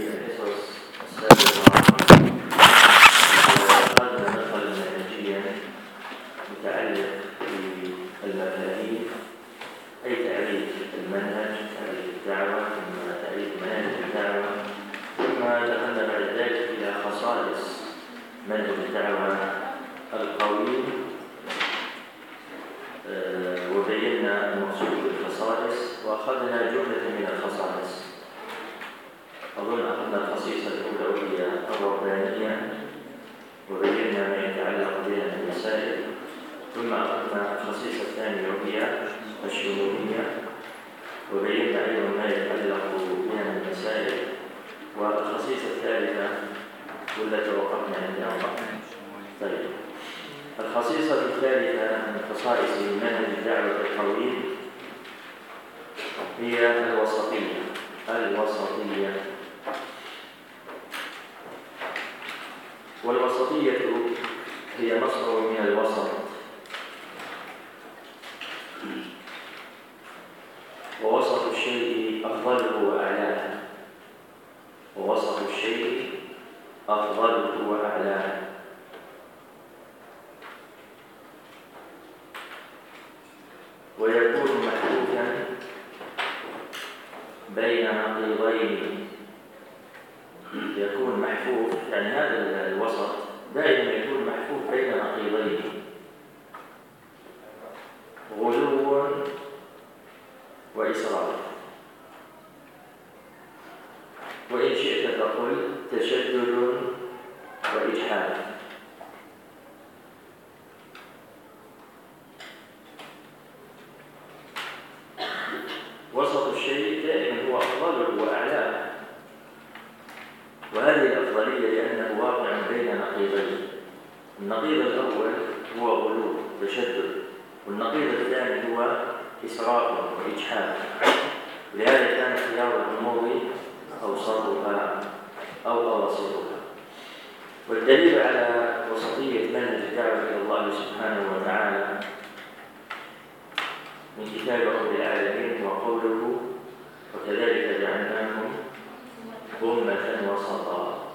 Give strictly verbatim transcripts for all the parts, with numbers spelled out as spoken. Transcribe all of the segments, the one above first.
الحصص السابقة أخذنا مثلا منهجيا متعلق بالمفاهيم، أي تعريف المنهج، تعريف الدعوة، ثم تعريف منهج الدعوة، ثم دخلنا بعد ذلك إلى خصائص منهج الدعوة القوي، وبينا المقصود بالخصائص وأخذنا جملة من الخصائص. أظن أخذنا الخصيصة الأولى وهي الربانية وبينا ما يتعلق بها من المسائل، ثم أخذنا الخصيصة الثانية وهي الشمولية وبينا أيضا ما يتعلق بها من المسائل، والخصيصة الثالثة والتي وقفنا عندها. طيب، الخصيصة الثالثة من خصائص منهج الدعوة القوي هي الوسطية. الوسطية والوسطية هي مصدر من الوسط، ووسط الشيء أفضله وأعلاه، ووسط الشيء أفضله وأعلاه. ويكون محفوفا بين نقيضين. يكون محفوف يعني هذا الوسط دائما يكون محفوف بين نقيضين، غلو وإسراف، وإن شئت تقول تشدد وإجحاف. وسط الشيء دائما هو أفضله وأعلاه، وهذه الأفضلية لأنه واقع بين نقيضين. النقيض الأول هو غلو تشدد، والنقيض الثاني هو إسراف وإجحاف، ولهذا كان خيار الأمور أوسطها أو أواسطها. والدليل على وسطية منهج الدعوة إلى الله سبحانه وتعالى من كتاب رب العالمين وقوله وكذلك جعلناكم أمة وسطا.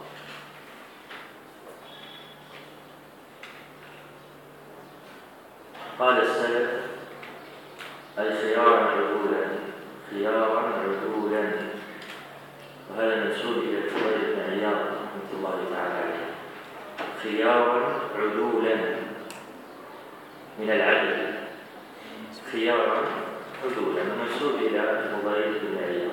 قال السلف أي خيارا عدولا، خيارا عدولا، وهذا منسوب إلى الفضيل بن عياض رحمة الله تعالى عليه. خيارا عدولا من العدل، خيارا عدولا منسوب إلى الفضيل بن عياض.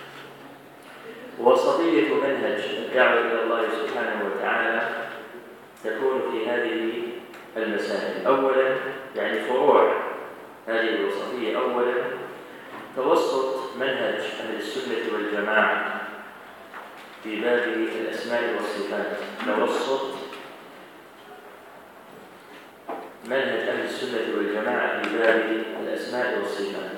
وسطية منهج الدعوة إلى الله سبحانه وتعالى تكون في هذه المسائل. أولا يعني فروع هذه الوسطية، أولا توسط منهج أهل السنة والجماعة في باب الأسماء والصفات. توسط منهج أهل السنة والجماعة في باب الأسماء والصفات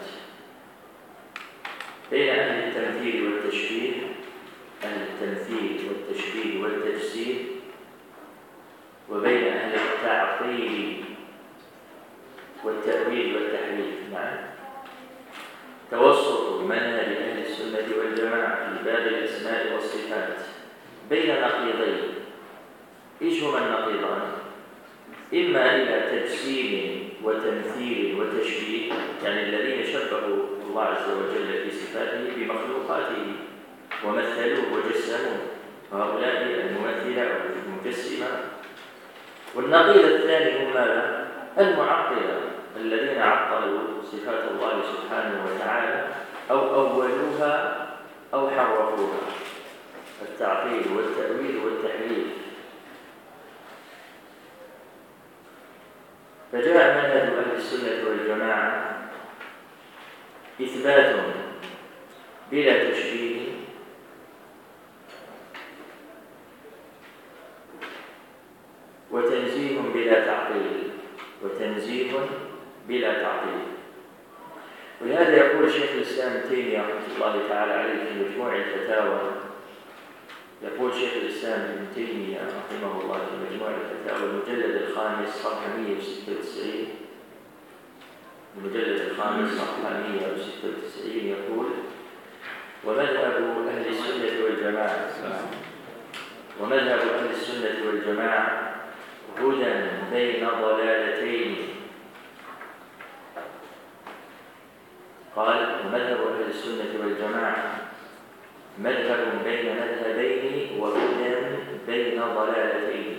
بين أهل التمثيل والتشبيه، أهل التمثيل والتشبيه والتجسيد، وبين أهل التعطيل والتأويل والتحريف. نعم، توسط منهج أهل السنة والجماعة في باب الأسماء والصفات بين نقيضين. إيش هما النقيضان؟ إما إلى تجسيم وتمثيل وتشبيه، يعني الذين شبهوا الله عز وجل في صفاته بمخلوقاته ومثلوه وجسموه، هؤلاء الممثلة والمجسمة. والنقيض الثاني هم المعطلة الذين عطلوا صفات الله سبحانه وتعالى أو أولوها أو حرفوها، التعطيل والتأويل والتحريف. فجاء منهج أهل السنة والجماعة إثبات بلا تشبيه وتنزيه بلا تعطيل، وتنزيه بلا تعطيل. ولهذا يقول شيخ الإسلام ابن تيمية رحمة الله تعالى عليه في مجموع الفتاوى، يقول شيخ الإسلام ابن تيمية رحمه الله في مجموع الفتاوى المجلد الخامس صفحة مئة وستة وتسعين، المجلد الخامس صفحة مئة وستة وتسعين، يقول ومذهب أهل السنة والجماعة ومذهب أهل السنة والجماعة هدى بين ضلالتين. قال ومذهب أهل السنة والجماعة مذهب بين مذهبين وهدى بين ضلالتين.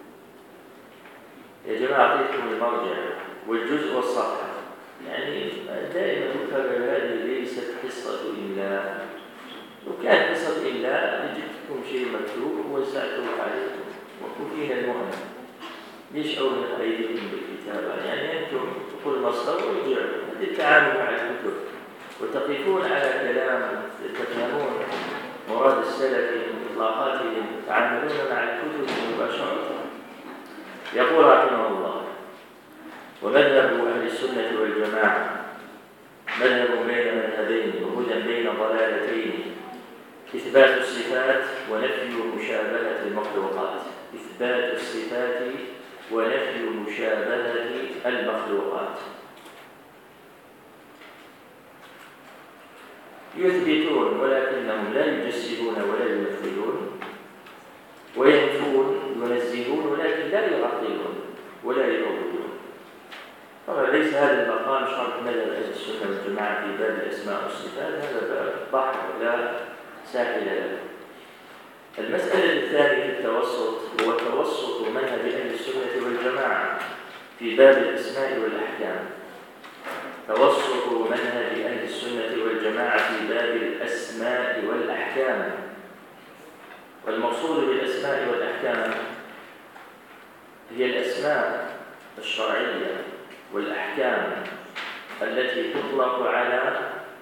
يا جماعة أعطيكم المرجع والجزء والصفحة، يعني دائما أكرر هذه ليست قصة إملاء، لو كان قصة إملاء جبتكم شيء مكتوب ووزعته عليكم وكفينا المهم يشعر من أيديكم بالكتابة، يعني أنتم تقول مصدر ويرجعوا للتعامل مع الكتب وتقفون على كلام تفهمون مراد السلف من إطلاقاتهم، تعاملون مع الكتب مباشرة. يقول رحمه الله ومذهب أهل السنة والجماعة مذهب بين مذهبين وهدى بين ضلالتين، إثبات الصفات ونفي مشابهة المخلوقات. إثبات الصفات ونفي مشابهة المخلوقات. يثبتون ولكنهم لا يجسدون ولا يمثلون، وينفون ينزهون ولكن لا يعطلون ولا يعبدون. طبعا ليس هذا المقام شرط مذهب أهل السنة والجماعة في باب الأسماء والصفات، هذا باب بحر لا ساحل له. المسألة الثانية في التوسط هو توسط منهج أهل السنة والجماعة في باب الأسماء والأحكام. توسط منهج أهل السنة والجماعة في باب الأسماء والأحكام. والمقصود بالأسماء والأحكام هي الأسماء الشرعية والأحكام التي تطلق على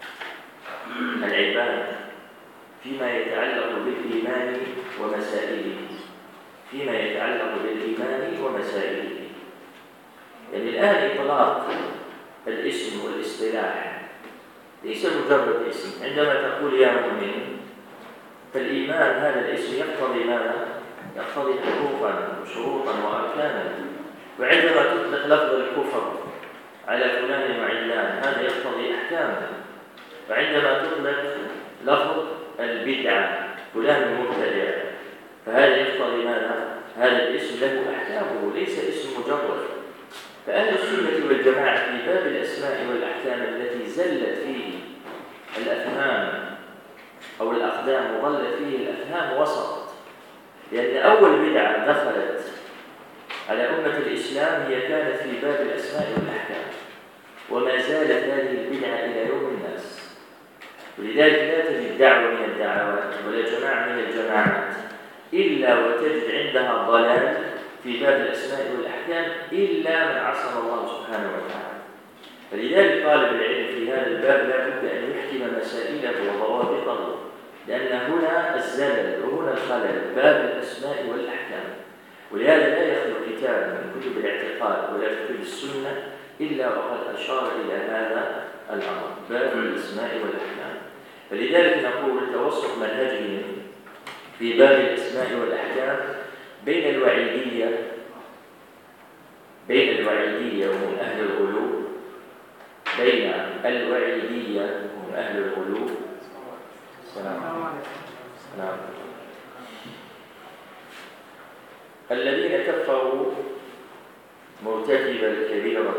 العباد فيما يتعلق بالإيمان ومسائله فيما يتعلق بالإيمان ومسائله يعني الآن إطلاق الاسم والاصطلاح ليس مجرد اسم. عندما تقول يا مؤمن فالإيمان هذا الاسم يقتضي ماذا؟ يقتضي حقوقا وشروطا وأركانا. وعندما تطلق لفظ الكفر على فلان وعلان هذا يقتضي أحكاما. وعندما تطلق لفظ البدعة فلان مبتدع فهذا يقتضي ماذا؟ هذا الاسم له أحكامه ليس اسم مجرد. فأهل السنة والجماعة في باب الأسماء والأحكام التي زلت فيه الأفهام أو الأقدام وظلت فيه الأفهام وسط، لأن أول بدعة دخلت على أمة الإسلام هي كانت في باب الأسماء والأحكام، وما زالت هذه البدعة إلى يوم الناس. ولذلك لا تجد دعوة من الدعوات ولا جماعة من الجماعات إلا وتجد عندها ضلال في باب الأسماء والأحكام إلا من عصم الله سبحانه وتعالى. فلذلك طالب العلم في هذا الباب لا بد أن يحكم مسائله وضوابطه، لأن هنا الزلل وهنا الخلل باب الأسماء والأحكام. ولهذا لا يخلو كتاب من كتب الاعتقاد ولا كتب السنة إلا وقد أشار إلى هذا الأمر باب الأسماء والأحكام. فلذلك نقول توسط منهجهم في باب الأسماء والأحكام بين الوعيدية بين الوعيدية وهم أهل الغلو بين الوعيدية وهم أهل الغلو السلام عليكم الذين كفروا مرتكب الكبيرة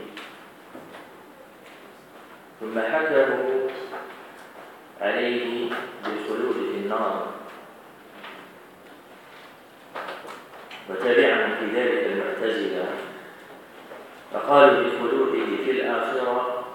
ثم حكموا عليه بالخلود في النار، وتبعهم في ذلك المعتزلة فقالوا بخلوده في الآخرة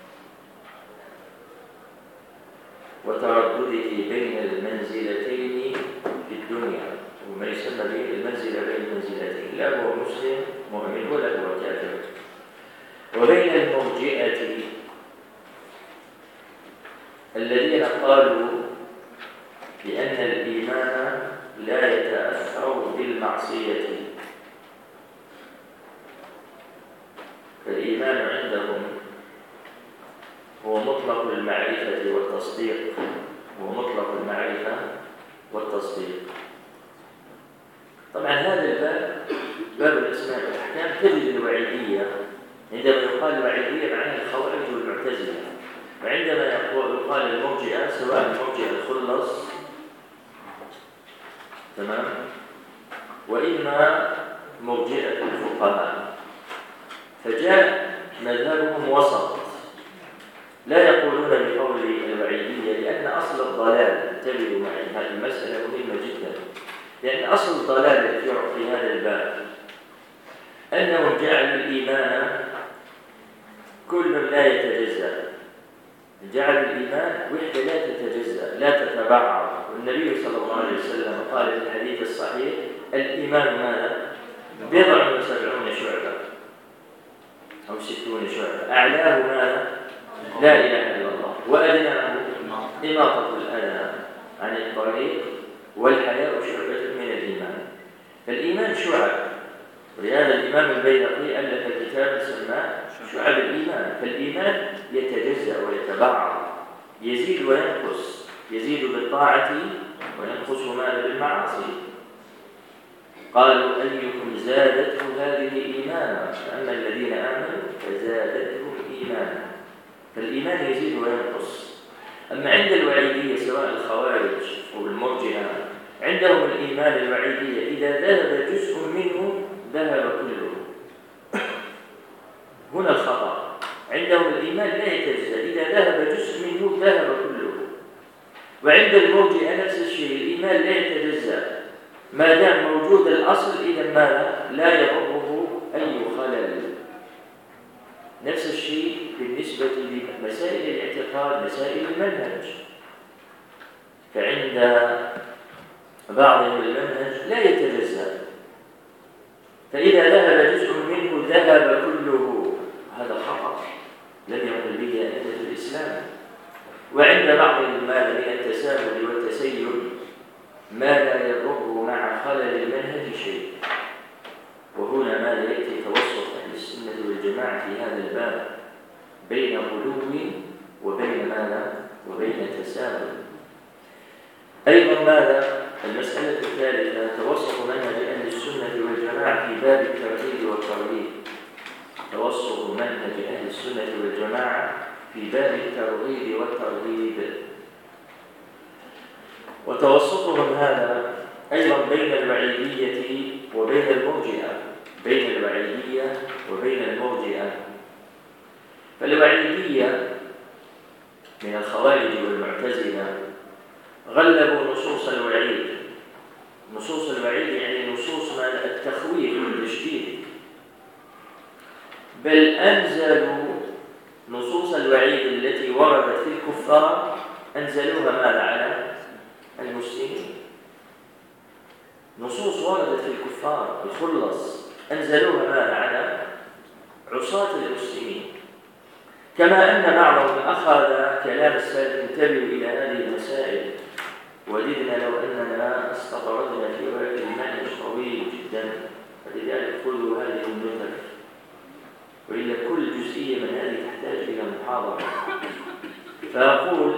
وتردده بين المنزلتين في الدنيا، وما يسمى به المنزلة بين المنزلتين، لا هو مسلم مؤمن ولا هو كافر. وبين المرجئة الذين قالوا بأن الإيمان لا يتأثر بالمعصية، فالإيمان عندهم هو مطلق المعرفة والتصديق هو مطلق المعرفة والتصديق. طبعا هذا الباب باب الأسماء والأحكام تجد الوعيدية. عندما يقال الوعيدية معناها الخوارج والمعتزلة، فعندما يقال المرجئة سواء المرجئة الخلص تمام وإما مرجئة الفقهاء، فجاء مذهبهم وسط، لا يقولون بقول الوعيدية، لأن أصل الضلال، انتبهوا معي هذه المسألة مهمة جدا، لأن أصل الضلال الفرق في هذا الباب أنهم جعلوا الإيمان كل لا يتجزأ، جعلوا الإيمان وحدة لا تتجزأ لا تتبعض، والنبي صلى الله عليه وسلم قال في الحديث الصحيح الإيمان ماذا؟ بضع وسبعون شعبة أو ستون شعبة، أعلاه ماذا؟ لا إله إلا الله، وأدناه إماطة الأذى عن الطريق، والحياء شعبة من الإيمان. فالإيمان شعب، ولهذا الإمام البيهقي ألف كتاب سماه شعب الإيمان. فالإيمان يتجزأ ويتبعض، يزيد وينقص، يزيد بالطاعة وينقص ماذا؟ بالمعاصي. قالوا أيكم زادته هذه إيمانا، فأما الذين آمنوا فزادتهم إيمانا. فالإيمان يزيد وينقص. أما عند الوعيدية سواء الخوارج أو المرجئة عندهم الإيمان الوعيدية إذا ذهب جزء منه ذهب كله. هنا الخطأ، عندهم الإيمان لا يتجزأ، إذا ذهب جزء منه ذهب كله. وعند المرجئة نفس الشيء، الإيمان لا يتجزأ ما دام موجود الأصل، إذا ماذا؟ لا يضره أي خلل. نفس الشيء بالنسبة لمسائل الاعتقاد، مسائل المنهج، فعند بعضهم المنهج لا يتجزأ، فإذا ذهب جزء منه ذهب كله، هذا خطأ لم يقل به أئمة الإسلام. وعند بعضهم ماذا من التساهل والتسيب ما لا يضر مع خلل المنهج شيء. وهنا ماذا يأتي توسط أهل السنة والجماعة في هذا الباب بين غلو وبين ماذا؟ وبين تساهل. أيضا ماذا؟ المسألة الثالثة توسط منهج أهل السنة والجماعة في باب الترغيب والترهيب. توسط منهج أهل السنة والجماعة في باب الترغيب والترهيب. وتوسطهم هذا أيضا بين الوعيدية وبين المرجئة، بين الوعيدية وبين المرجئة. فالوعيدية من الخوارج والمعتزلة غلبوا نصوص الوعيد. نصوص الوعيد يعني نصوص ماذا؟ التخويف والتشديد، بل أنزلوا نصوص الوعيد التي وردت في الكفار أنزلوها ماذا؟ على المسلمين. نصوص وردت في الكفار الخلص أنزلوها ماذا؟ على عصاة المسلمين. كما أن بعضهم أخذ كلام السلف، انتبهوا إلى هذه المسائل، وددنا لو أننا استطردنا في ورق المنهج طويل جدا، فلذلك خذوا هذه النكت، وإلا كل جزئية من هذه تحتاج إلى محاضرة. فأقول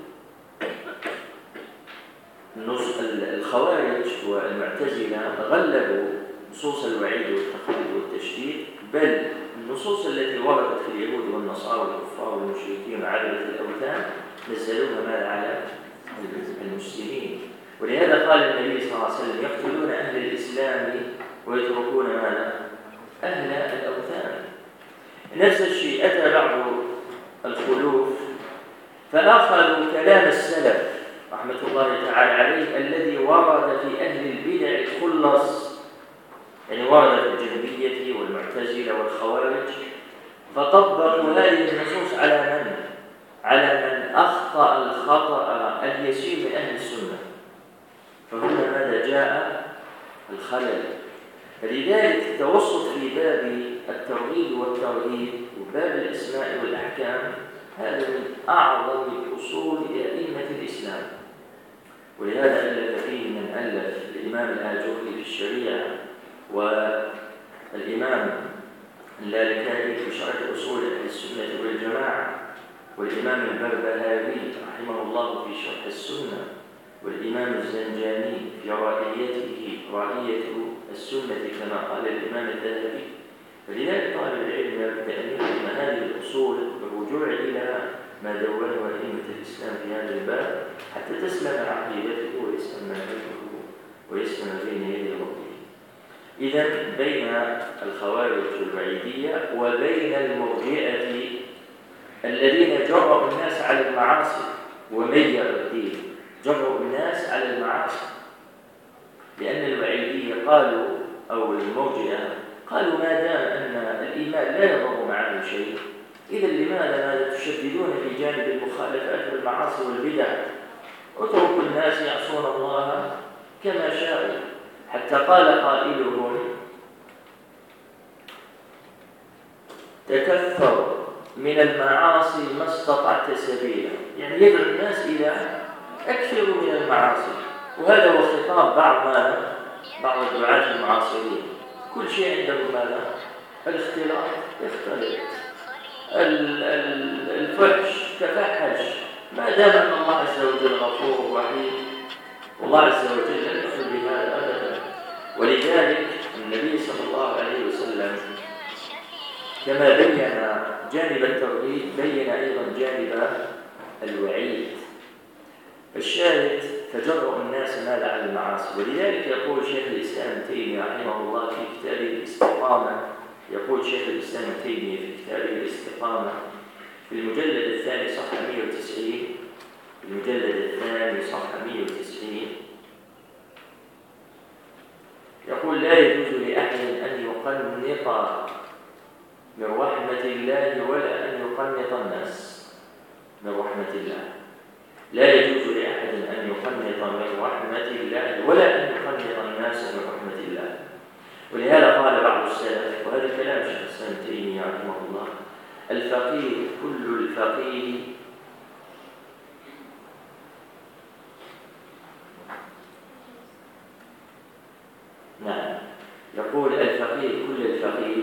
الخوارج والمعتزلة غلبوا نصوص الوعيد والتخويف والتشديد، بل النصوص التي وردت في اليهود والنصارى والكفار والمشركين وعبدة الأوثان نزلوها ماذا؟ على المسلمين. ولهذا قال النبي صلى الله عليه وسلم يقتلون أهل الإسلام ويتركون ماذا؟ أهل الأوثان. نفس الشيء أتى بعض الخلوف فأخذوا كلام السلف رحمة الله تعالى عليه الذي ورد في أهل البدع الخلص، يعني ورد في الجهمية والمعتزلة والخوارج، فطبقوا هذه النصوص على من؟ على من أخطأ الخطأ اليسير من أهل السنة. فهنا ماذا جاء؟ الخلل. فلذلك التوسط في باب الترغيب والترهيب وباب الأسماء والأحكام هذا من أعظم أصول أئمة الإسلام. ولهذا ألف فيه من ألف الإمام الآجري في الشريعة، والإمام اللالكائي في شرح أصول أهل السنة والجماعة، والإمام البربهاري رحمه الله في شرح السنة، والإمام الزنجاني في رائيته رائية السنة كما قال الإمام الذهبي. فلذلك طالب العلم يبدأ من هذه الأصول بالرجوع إلى ما دونه أئمة الإسلام في هذا الباب حتى تسلم عقيدته ويسلم منهجه ويسلم بين يدي ربه. إذن بين الخوارج الوعيدية وبين المرجئة الذين جرؤوا الناس على المعاصي وميعوا الدين، جرؤوا الناس على المعاصي، لأن الوعيدية قالوا أو المرجئة قالوا ما دام أن الإيمان لا يضر معه شيء، إذا لماذا ماذا تشددون في جانب المخالفات والمعاصي والبدع؟ اتركوا الناس يعصون الله كما شاءوا. حتى قال قائلهم تكفر من المعاصي ما استطعت سبيلا، يعني يدعو الناس إلى أكثر من المعاصي. وهذا هو خطاب بعض ماذا؟ بعض الدعاة المعاصرين، كل شيء عندهم ماذا؟ الاختلاط، يختلط، الفحش تفحش، ما دام أن الله عز وجل غفور رحيم، والله عز وجل لم يخل بهذا أبدا. ولذلك النبي صلى الله عليه وسلم كما بين جانب الترغيب بين أيضا جانب الوعيد. الشاهد فجرؤوا الناس ماذا على المعاصي. ولذلك يقول شيخ الإسلام ابن تيمية رحمه الله في كتابه الاستقامة، يقول شيخ الإسلام ابن تيمية في كتابه الاستقامة في المجلد الثاني صفحة مئة وتسعين، المجلد الثاني صفحة مئة وتسعين يقول لا يجوز لأحد أن يقنط من رحمة الله ولا أن يقنط الناس من رحمة الله. لا يجوز لأحد أن يقنط من رحمة الله ولا أن يقنط الناس من رحمة الله. ولهذا قال بعض السلف، وهذا كلام شيخ الإسلام ابن تيمية رحمه الله، الفقيه كل الفقيه نعم يقول الفقيه كل الفقيه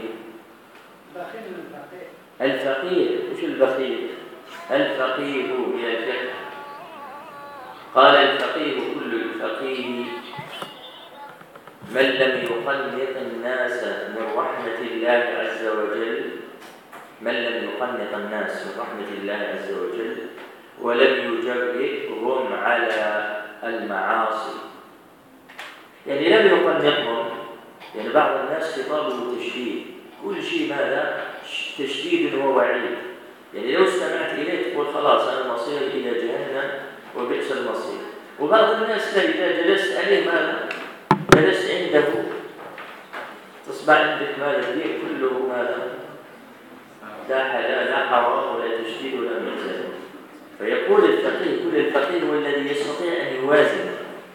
الفقيه مش البخيل، الفقيه من الفقه. قال الفقيه كل الفقيه من لم يقنط الناس من رحمة الله عز وجل، من لم يقنط الناس من رحمة الله عز وجل ولم يجرئهم على المعاصي. يعني لم يقنطهم، يعني بعض الناس خطابه تشديد، كل شيء ماذا؟ تشديد ووعيد. يعني لو استمعت إليه تقول خلاص أنا مصير إلى جهنم وبئس المصير. وبعض الناس إذا جلست عليه ماذا؟ جلست عنده تصبح عندك ماذا؟ الدين كله ماذا؟ لا حلال لا حرام ولا تشديد ولا ميزان. فيقول الفقيه كل الفقيه هو الذي يستطيع أن يوازن،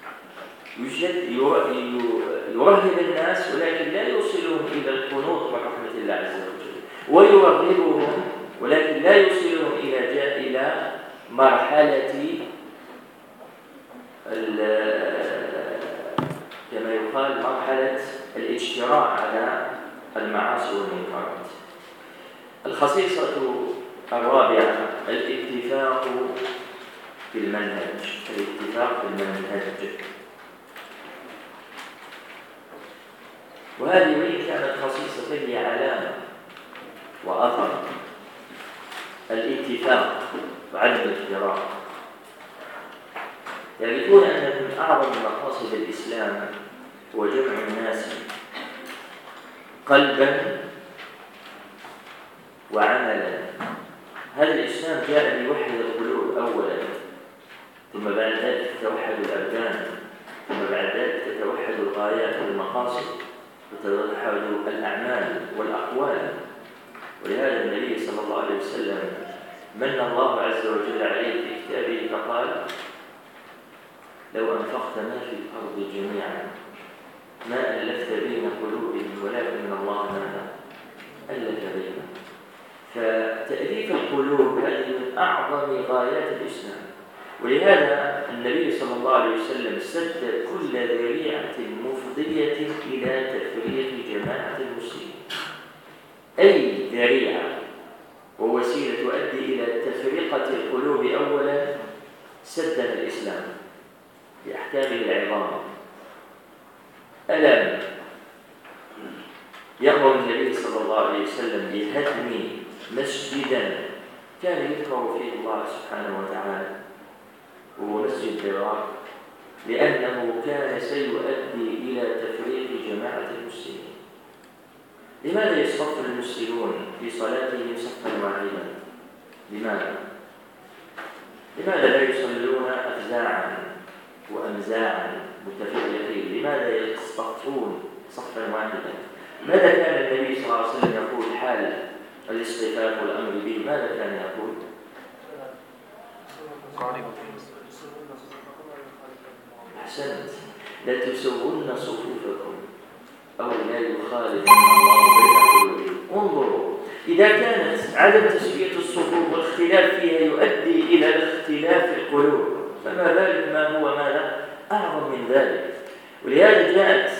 يرهب الناس ولكن لا يوصلهم إلى القنوط برحمة الله عز وجل، ويرغبهم ولكن لا يوصلهم إلى جاء إلى مرحلة كما يقال مرحلة الاجتراء على المعاصي والمنكرات. الخصيصة الرابعة الاتفاق في المنهج، الاتفاق في المنهج. وهذه وإن كانت خصيصة هي علامة وأثر، الاتفاق وعدم الافتراق. يعرفون أن من أعظم مقاصد الإسلام هو جمع الناس قلبا وعملا. هذا الإسلام جاء ليوحد القلوب أولا، ثم بعد ذلك تتوحد الأبدان، ثم بعد ذلك تتوحد الغايات والمقاصد، وتتوحد الأعمال والأقوال. ولهذا النبي صلى الله عليه وسلم من الله عز وجل عليه في كتابه فقال لو أنفقت ما في الأرض جميعا ما ألفت بين قلوبهم ولكن الله ماذا ألف بينهم. فتأليف القلوب هذه من أعظم غايات الإسلام. ولهذا النبي صلى الله عليه وسلم سد كل ذريعة مفضية إلى تفريق جماعة المسلمين. أي ذريعة ووسيلة تؤدي إلى تفرقة القلوب أولا سدها الإسلام بأحكامه العظام. ألم يأمر النبي صلى الله عليه وسلم بهدم مسجدا كان يذكر فيه الله سبحانه وتعالى هو مسجد ضرار، لأنه كان سيؤدي إلى تفريق جماعة المسلمين. لماذا يصف المسلمون في صلاتهم صفا واحدا؟ لماذا؟ لماذا لا يصلون أفزاعا وأمزاعا متفرقين؟ لماذا يصطفون صفا واحدا؟ ماذا كان النبي صلى الله عليه وسلم يقول حال الاصطفاف والأمر به؟ ماذا كان يقول؟ أحسنت، لتسون صفوفكم أو لا يخالفن الله بين قلوبكم. انظروا، إذا كانت عدم تسوية الصفوف والاختلاف فيها يؤدي إلى اختلاف القلوب، فما بالك ما هو ماذا أعظم من ذلك. ولهذا جاءت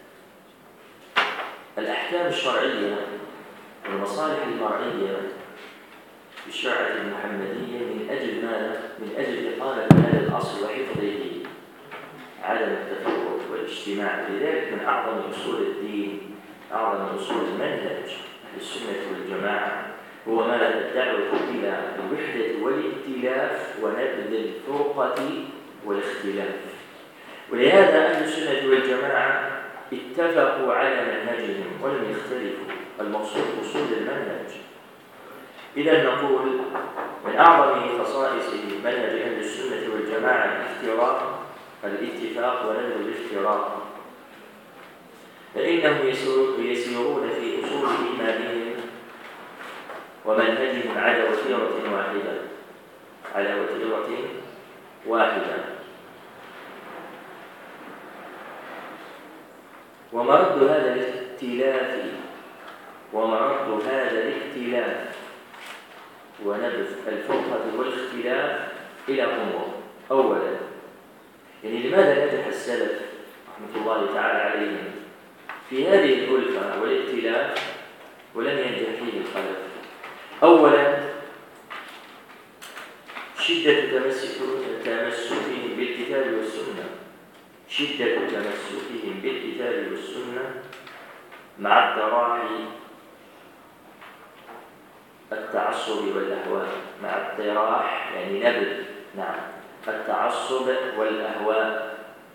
الأحكام الشرعية والمصالح المرعية في الشريعة المحمدية من أجل ماذا؟ من أجل إقامة هذا الأصل وحفظه، عدم التفرق والاجتماع. لذلك من أعظم أصول الدين، أعظم أصول المنهج أهل السنة والجماعة هو ماذا؟ الدعوة إلى الوحدة والائتلاف ونبذ الفرقة والاختلاف. ولهذا أهل السنة والجماعة اتفقوا على منهجهم ولم يختلفوا. المقصود أصول المنهج. إذا نقول من أعظم خصائص منهج أهل السنة والجماعة الافتراق الاتفاق ونبذ الافتراق، فإنهم يسيرون في أصول إيمانهم ومنهجهم على وتيرة واحدة على وتيرة واحدة. ومرد هذا الاختلاف ومرد هذا الاختلاف ونبذ الفرقة والاختلاف إلى أمور. أولا، يعني لماذا نجح السلف رحمة الله تعالى عليهم في هذه الألفة والائتلاف ولم ينجح فيه الخلف؟ أولا، شدة تمسكهم بالكتاب والسنة شدة تمسكهم بالكتاب والسنة مع التراحي التعصب والأهواء. مع الطراح يعني نبذ نعم التعصب والأهواء.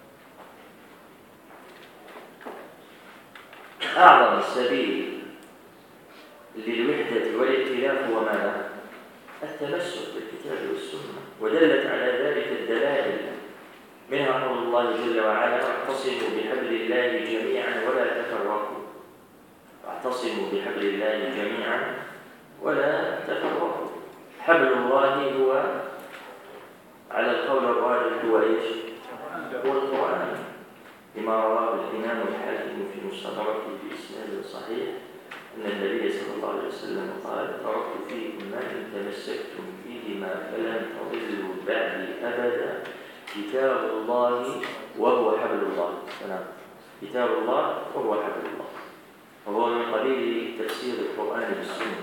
أعظم سبيل للوحدة والائتلاف هو ماذا؟ التمسك بالكتاب والسنة، ودلت على ذلك الدلائل، منها قول الله جل وعلا: واعتصموا بحبل الله جميعا ولا تفرقوا. واعتصموا بحبل الله جميعا ولا تفرقوا. حبل الله هو على القول الراجح هو ايش؟ هو القرآن، لما رواه الإمام الحاكم في مستدركه بإسناد صحيح أن النبي صلى الله عليه وسلم قال: تركت فيكم ما إن تمسكتم فيهما فلن تضلوا بعدي أبدا، كتاب الله وهو حبل الله. سلام. كتاب الله وهو حبل الله، وهو من قبيل تفسير القرآن بالسنة.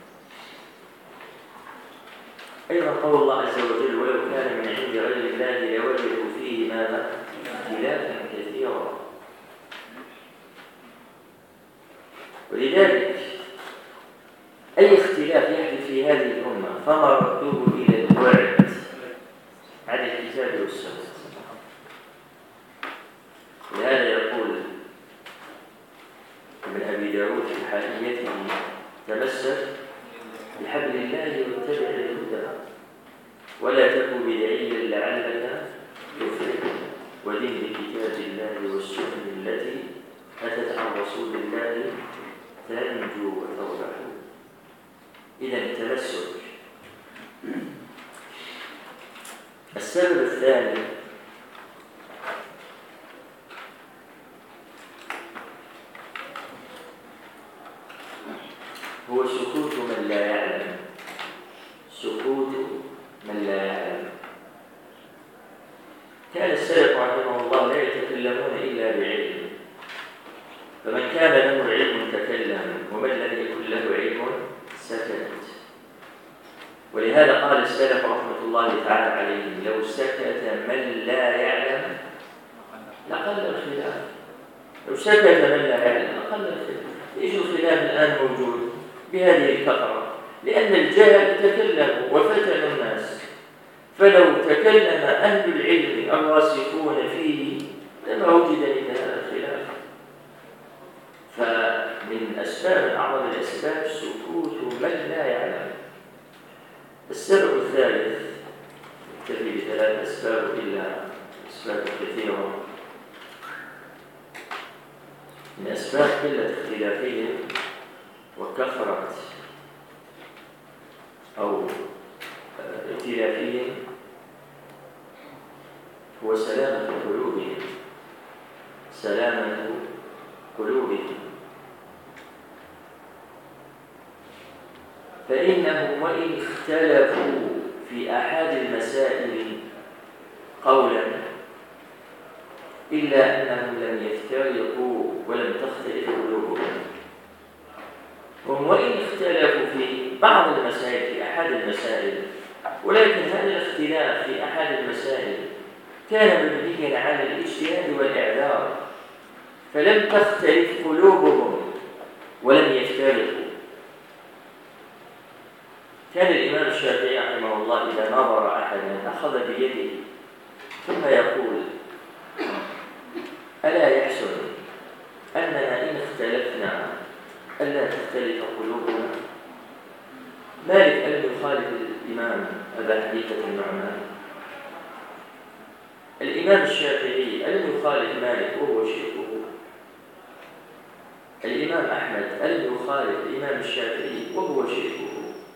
أيضا قول الله عز وجل: ولو كان من عند غير الله لوجدوا فيه ماذا؟ اختلافا كثيرا. ولذلك أي اختلاف يحدث في هذه الأمة فما ردوه إلى البعد عن الكتاب والسنة. لهذا يقول ابن أبي داود في حاشيته: تمسك بحبل الله واتبع الهدى ولا تكن بدعيا لعلك تفلح، ودين بكتاب الله والسنة التي أتت عن رسول الله تنجو وتربح. إذا التمسك. السبب الثاني هو سكوت من لا يعلم. سكوت من لا يعلم. كان السلف رحمه الله لا يتكلمون إلا بعلم، فمن كان له علم تكلم ومن لم يكن له علم سكت. ولهذا قال السلف رحمة الله تعالى عليهم: لو سكت من لا يعلم لقل الخلاف. لو سكت من لا يعلم لقل الخلاف. ايش الخلاف الآن موجود بهذه الكثرة؟ لأن الجهل تكلموا وفتنوا الناس، فلو تكلم أهل العلم الراسخون فيه لما وجد مثل هذا الخلاف. فمن أسباب أعظم الأسباب سكوت من لا يعلم. السبب الثالث، يكتفي بثلاث أسباب إلا أسباب كثيرة، من أسباب قلة اختلافهم وكثرة أو اختلافهم هو سلامة قلوبهم، سلامة قلوبهم. فإنهم وإن اختلفوا في أحد المسائل قولا إلا أنهم لم يفترقوا ولم تختلف قلوبهم. هم وإن اختلفوا في بعض المسائل في أحد المسائل، ولكن هذا الاختلاف في أحد المسائل كان مبنيا على الاجتهاد والإعذار، فلم تختلف قلوبهم ولم يفترقوا. كان الإمام الشافعي رحمه الله إذا نظر أحدا أخذ بيده ثم يقول: ألا يحسن أننا إن اختلفنا ألا تختلف قلوبنا؟ مالك ألم يخالف الإمام أبا حنيفة النعمان؟ الإمام الشافعي ألم يخالف مالك وهو شيخه؟ الإمام أحمد ألم يخالف الإمام الشافعي وهو شيخه؟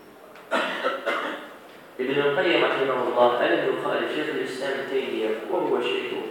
ابن القيم رحمه الله ألم يخالف شيخ الإسلام تيمية وهو شيخه؟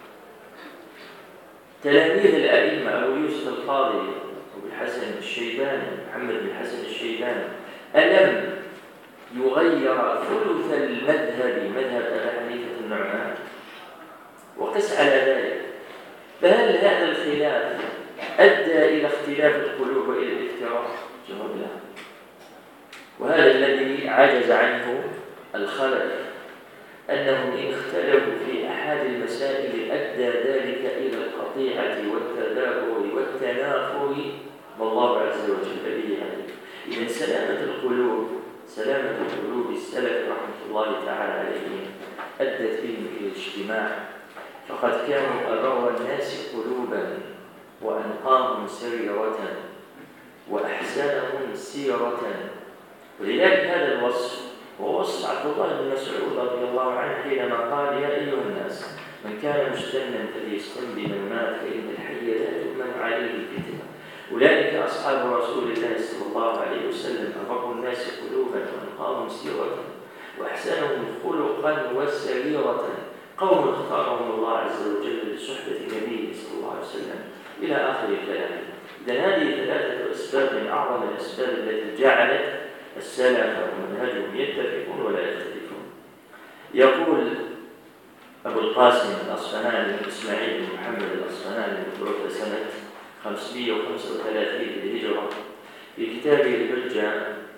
تلاميذ الأئمة أبو يوسف القاضي أبو الحسن الشيباني محمد بن الحسن الشيباني ألم يغير ثلث المذهب مذهب أبي حنيفة النعمان؟ وقس على ذلك، فهل هذا الخلاف أدى إلى اختلاف القلوب وإلى الافتراق؟ جواب لا. وهذا الذي عجز عنه الخلف، أنهم إن اختلفوا في أحد المسائل أدى ذلك إلى القطيعة والتدابر والتنافر، والله عز وجل به عليه. إذن سلامة القلوب، سلامة قلوب السلف رحمة الله تعالى عليهم أدت بهم إلى الاجتماع، فقد كانوا أبر الناس قلوبا وأنقاهم سريرة وأحسنهم سيرة. ولذلك هذا الوصف هو وصف عبد الله بن مسعود رضي الله عنه حينما قال: يا أيها الناس من كان مستنا فليستن بمن مات فإن الحي لا تؤمن عليه الفتنة. أولئك أصحاب رسول الله صلى الله عليه وسلم، أبر الناس قلوبا وأنقاهم سيرة وأحسنهم خلقا وسريرة، قوم اختارهم الله عز وجل لصحبة نبيه صلى الله عليه وسلم، إلى آخر كلامه. إذن هذه ثلاثة أسباب من أعظم الأسباب التي جعلت السلف ومنهجهم يتفقون ولا يختلفون. يقول أبو القاسم الأصفهاني إسماعيل بن محمد الأصفهاني المتوفى سنة خمسمائة وخمسة وثلاثين للهجرة في كتابه الحجة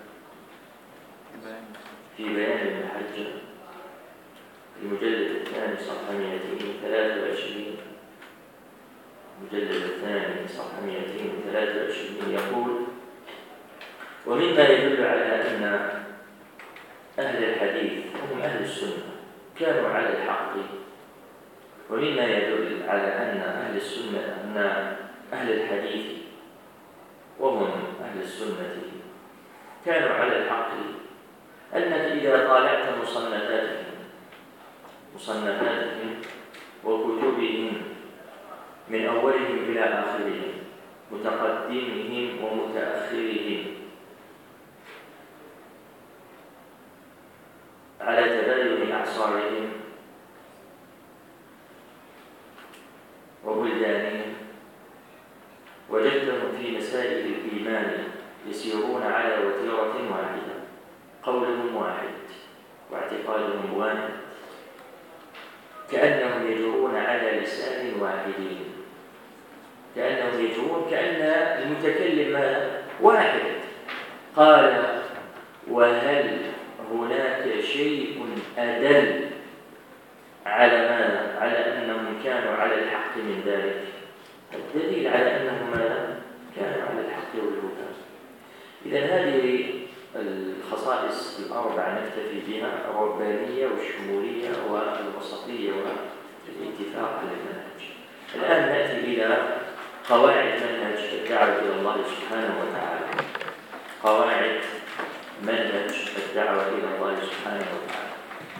في بيان المحجة المجلد الثاني صفحة مئتين وثلاثة وعشرين، المجلد الثاني صفحة مئتين وثلاثة وعشرين، يقول: ومما يدل على أن أهل الحديث هم أهل السنة كانوا على الحق، ومما يدل على أن أهل السنة أن أهل الحديث وهم أهل السنة كانوا على الحق، أنك إذا طالعت مصنفاتهم مصنفاتهم وكتبهم من أولهم إلى آخرهم، متقدمهم ومتأخرهم، على تباين أعصارهم وبلدانهم، وجدتهم في مسائل الإيمان يسيرون على وتيرة واحدة، قولهم واحد واعتقادهم واحد، كأنهم يجرون على لسان واحد، كأنهم يجرون كأن المتكلم واحد. قال: وهل هناك شيء أدل على ماذا؟ على أنهم كانوا على الحق من ذلك؟ الدليل على أنهم ماذا؟ كانوا على الحق والهدى. إذن هذه الخصائص الأربع نكتفي بها: الربانية والشمولية والوسطية والاتفاق على المنهج. الآن نأتي إلى قواعد منهج الدعوة إلى الله سبحانه وتعالى. قواعد منهج الدعوة إلى الله سبحانه وتعالى.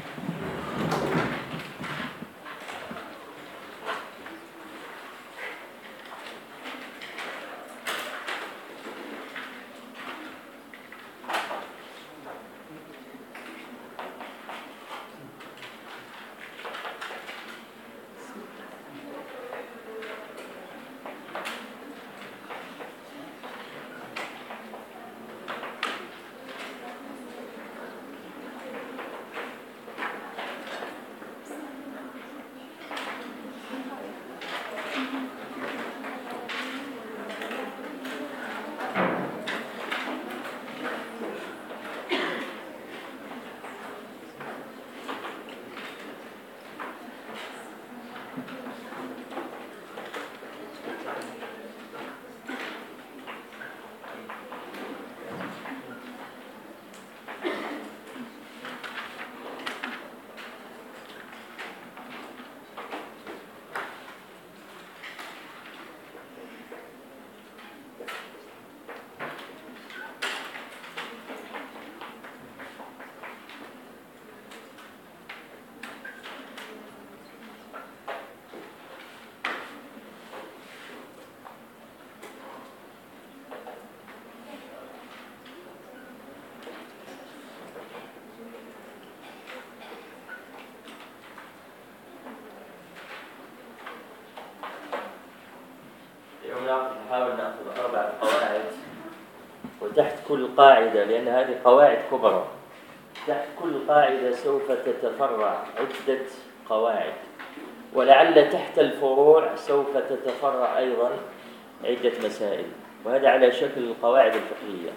نحاول نأخذ أربع قواعد، وتحت كل قاعدة، لأن هذه قواعد كبرى، تحت كل قاعدة سوف تتفرع عدة قواعد، ولعل تحت الفروع سوف تتفرع أيضا عدة مسائل، وهذا على شكل القواعد الفقهية.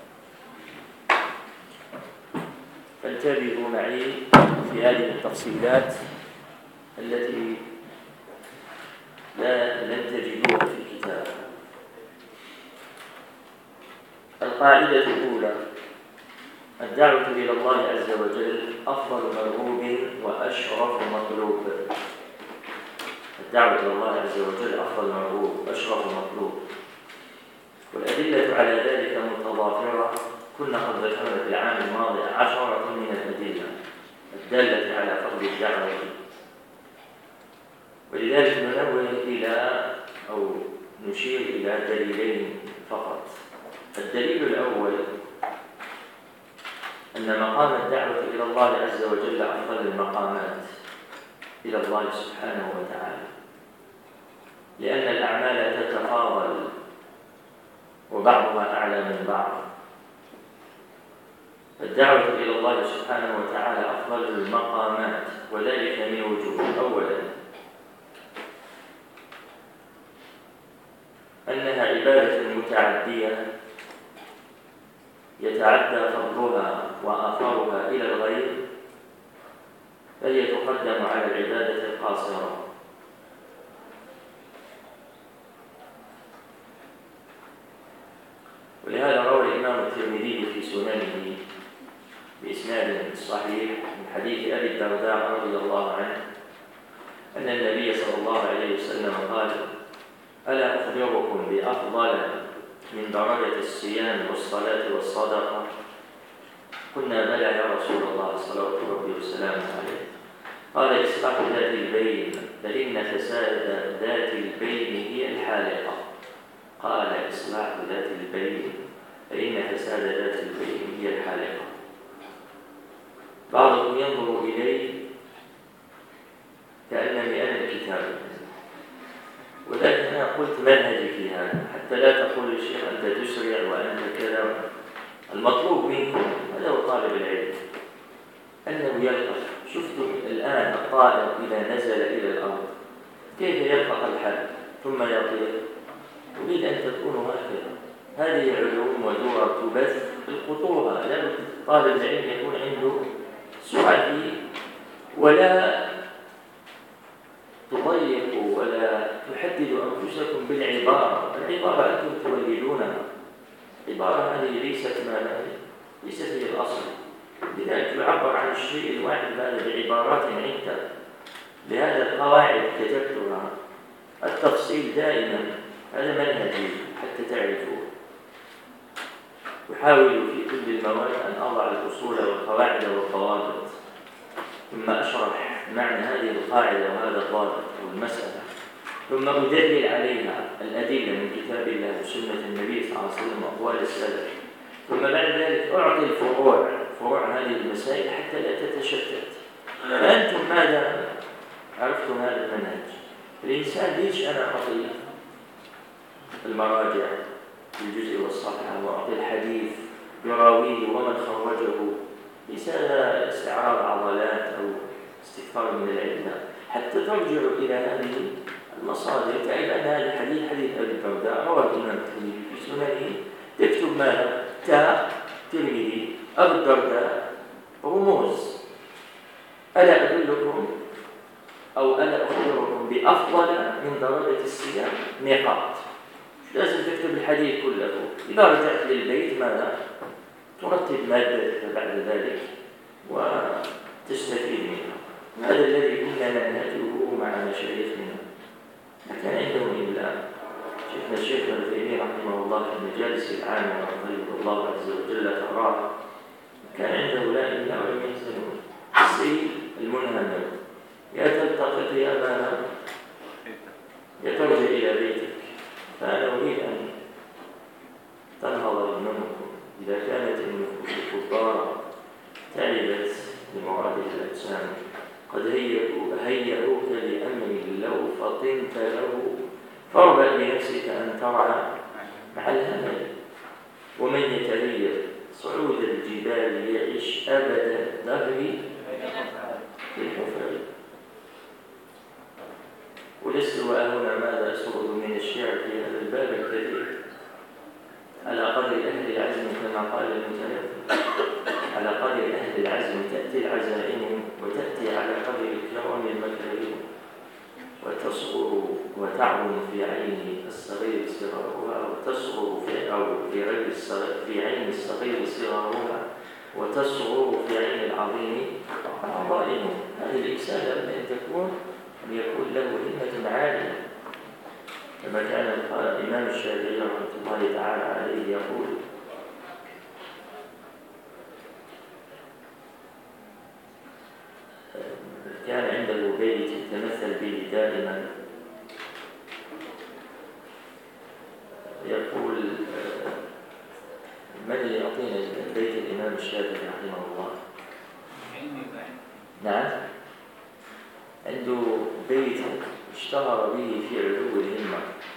فانتبهوا معي في هذه التفصيلات التي لا لن تجدوها في الكتاب. القاعدة الأولى: الدعوة إلى الله عز وجل أفضل مرغوب وأشرف مطلوب. الدعوة إلى الله عز وجل أفضل مرغوب وأشرف مطلوب، والأدلة على ذلك متضافرة. كنا قد ذكرنا في العام الماضي عشرة من الأدلة الدالة على فضل الدعوة، ولذلك ننوه إلى أو نشير إلى دليلين فقط. الدليل الأول أن مقام الدعوة إلى الله عز وجل أفضل المقامات إلى الله سبحانه وتعالى، لأن الأعمال تتفاضل وبعضها أعلى من بعض. الدعوة إلى الله سبحانه وتعالى أفضل المقامات، وذلك من وجوه. أولا أنها عبادة متعدية يتعدى فضلها وآثارها إلى الغير، فهي تقدم على العبادة القاصرة. ولهذا روى الإمام الترمذي في سننه بإسناد صحيح من حديث أبي الدرداء رضي الله عنه أن النبي صلى الله عليه وسلم قال: ألا أخبركم بأفضل من درجة الصيام والصلاة والصدقة؟ قلنا: بلى يا رسول الله صلوات ربي وسلامه عليه. قال: إصلاح ذات البين، فإن فساد ذات البين هي الحالقة. قال: إصلاح ذات البين، فإن فساد ذات البين هي الحالقة. بعضهم ينظر إليه كأنني أنا الكتاب، ولكن أنا قلت منهجي في هذا حتى لا تقول الشيخ أنت تسرع وأنت كذا. المطلوب منكم، هذا هو طالب العلم، أنه يلقف. شفتم الآن الطائر إذا نزل إلى الأرض كيف يلقف الحل ثم يطير؟ أريد أن تكونوا هكذا. هذه علوم ودور تبث بالقطوره، لابد طالب العلم يكون عنده سرعة فيه، ولا تضيقوا ولا تحددوا أنفسكم بالعبارة. العبارة أنتم تولدونها، العبارة هذه ليست ما ليست هي الأصل. لذلك يعبر عن الشيء الواحد هذا بعبارات عدة. لهذا القواعد كتبتها، التفصيل دائما هذا منهجي حتى تعرفوه. أحاول في كل المواد أن أضع الأصول والقواعد والضوابط، ثم أشرح معنى هذه القاعدة وهذا الضابط أو المسألة، ثم أدلل عليها الأدلة من كتاب الله وسنة النبي صلى الله عليه وسلم وأقوال السلف، ثم بعد ذلك أعطي الفروع فروع هذه المسائل حتى لا تتشتت. فأنتم ماذا عرفتم هذا المنهج؟ الإنسان ليش أنا أعطي المراجع في الجزء والصفحة وأعطي الحديث يراويه ومن خرجه؟ ليس هذا استعراض عضلات أو استكثار من العلم، حتى ترجعوا إلى هذه المصادر. تعرف أن هذا الحديث حديث أبي الدرداء رواه الإمام الترمذي في سننه، تكتب ماذا؟ تاء ترمذي أبو الدرداء رموز. ألا أدلكم أو ألا أخبركم بأفضل من درجة الصيام نقاط؟ لازم تكتب الحديث كله. إذا رجعت للبيت ماذا؟ ترتب مادتك بعد ذلك وتستفيد منها. هذا الذي كنا ننهجه مع مشايخنا. كان عندهم إلا شيخنا الشيخ العثيمين رحمه الله في المجالس العامة رحمه الله عز وجل تراه، كان عنده لا إلا ولم ينزلون السيد المنهمر، يا تلتقط يا مانا يا ترجع إلى بيتك. فأنا أريد أن تنهض هممكم إذا كانت النفوس الكبار تعبت لمراد الأجسام، قد هيئوك لأمر لو فطنت له، فاربأ بنفسك أن ترعى مع الهمل. ومن يتهيأ صعود الجبال يعيش أبد الدهر في الحفر. ولست وأهنا ماذا أسرد من الشعر في هذا الباب الكبير، على قدر أهل العزم كما قال المتنبي، على قدر أهل العزم تأتي العزائم وتأتي على قدر الكرام المكارم، وتصغر وتعظم في عين الصغير صغارها، وتصغر في أو في عين الصغير في عين الصغير صغارها، وتصغر في عين العظيم عظائمه. هذا الإنسان لابد أن تكون أن يكون له همة عالية، كما كان الإمام الشافعي رحمه الله تعالى عليه يقول: كان عنده بيت يتمثل به دائما، يقول: من اللي يعطينا بيت الإمام الشافعي رحمه الله؟ نعم، عنده بيت اشتهر به في علو الهمة،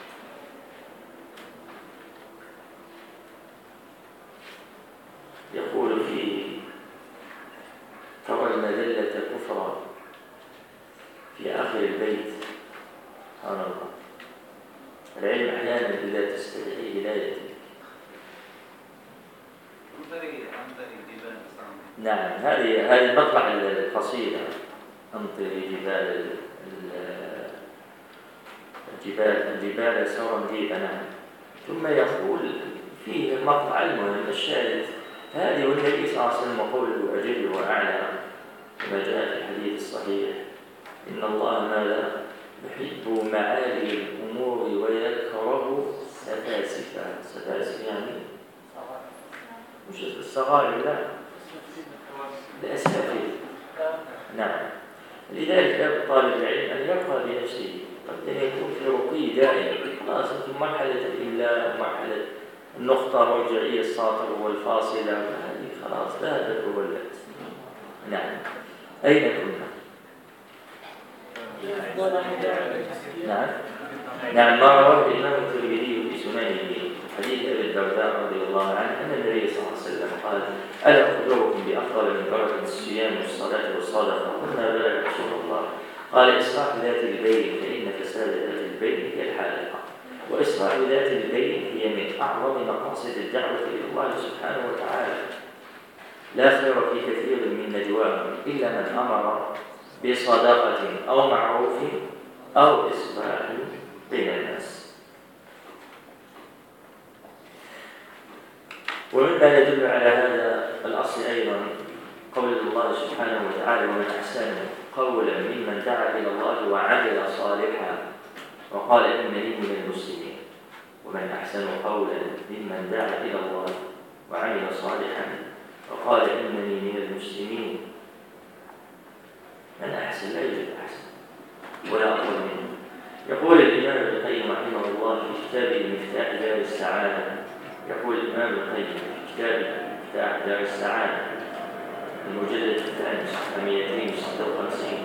يقول فيه: ترى المذلة كفرا في آخر البيت. سبحان الله، العلم أحيانا إذا تستدعي ولايتك. نعم، هذه هذه مطلع القصيدة: أمطري جبال الجبال الجبال سرنديب. نعم. ثم يقول فيه مقطع المهم الشاهد هذه، والنبي صلى الله عليه وسلم قوله أجل وأعلى كما جاء في الحديث الصحيح: إن الله ماذا يحب معالي الأمور ويكره سفاسفها. سفاسف يعني مش الصغائر، لا الأسافل. نعم. لذلك يجب طالب العلم أن يرقى بنفسه، قد يكون في رقي دائم. خلاص أنتم مرحلة الإملاء ومرحلة النقطة مرجعية الساطر والفاصلة، هذه خلاص ذهبت وولت. نعم. أين كنا؟ نعم. نعم، ما رواه الإمام الترمذي في سننه حديث أبي الدرداء رضي الله عنه أن النبي صلى الله عليه وسلم قال: ألا أخبركم بأفضل من بركة الصيام والصلاة والصدقة؟ قلنا: بلى يا رسول الله. قال: إصلاح ذات البين، فإن فساد ذات البين هي الحالقة، وإصلاح ذات البين هي من أعظم مقاصد الدعوة إلى الله سبحانه وتعالى. لا خير في كثير من نجواهم إلا من أمر بصدقة أو معروف أو إصلاح بين الناس. ومما يدل على هذا العصر أيضا قول الله سبحانه وتعالى: ومن أحسن قولا ممن دعا إلى الله وعمل صالحا وقال إنني من المسلمين. ومن أحسن قولا ممن دعا إلى الله وعمل صالحا وقال إنني من المسلمين. من أحسن لا يوجد أحسن ولا أفضل منه. يقول الإمام ابن القيم رحمه الله في كتابه مفتاح دار السعادة، يقول الإمام ابن القيم في كتابه مفتاح دار السعادة المجلد الثاني صفحة مئتين وستة وخمسين،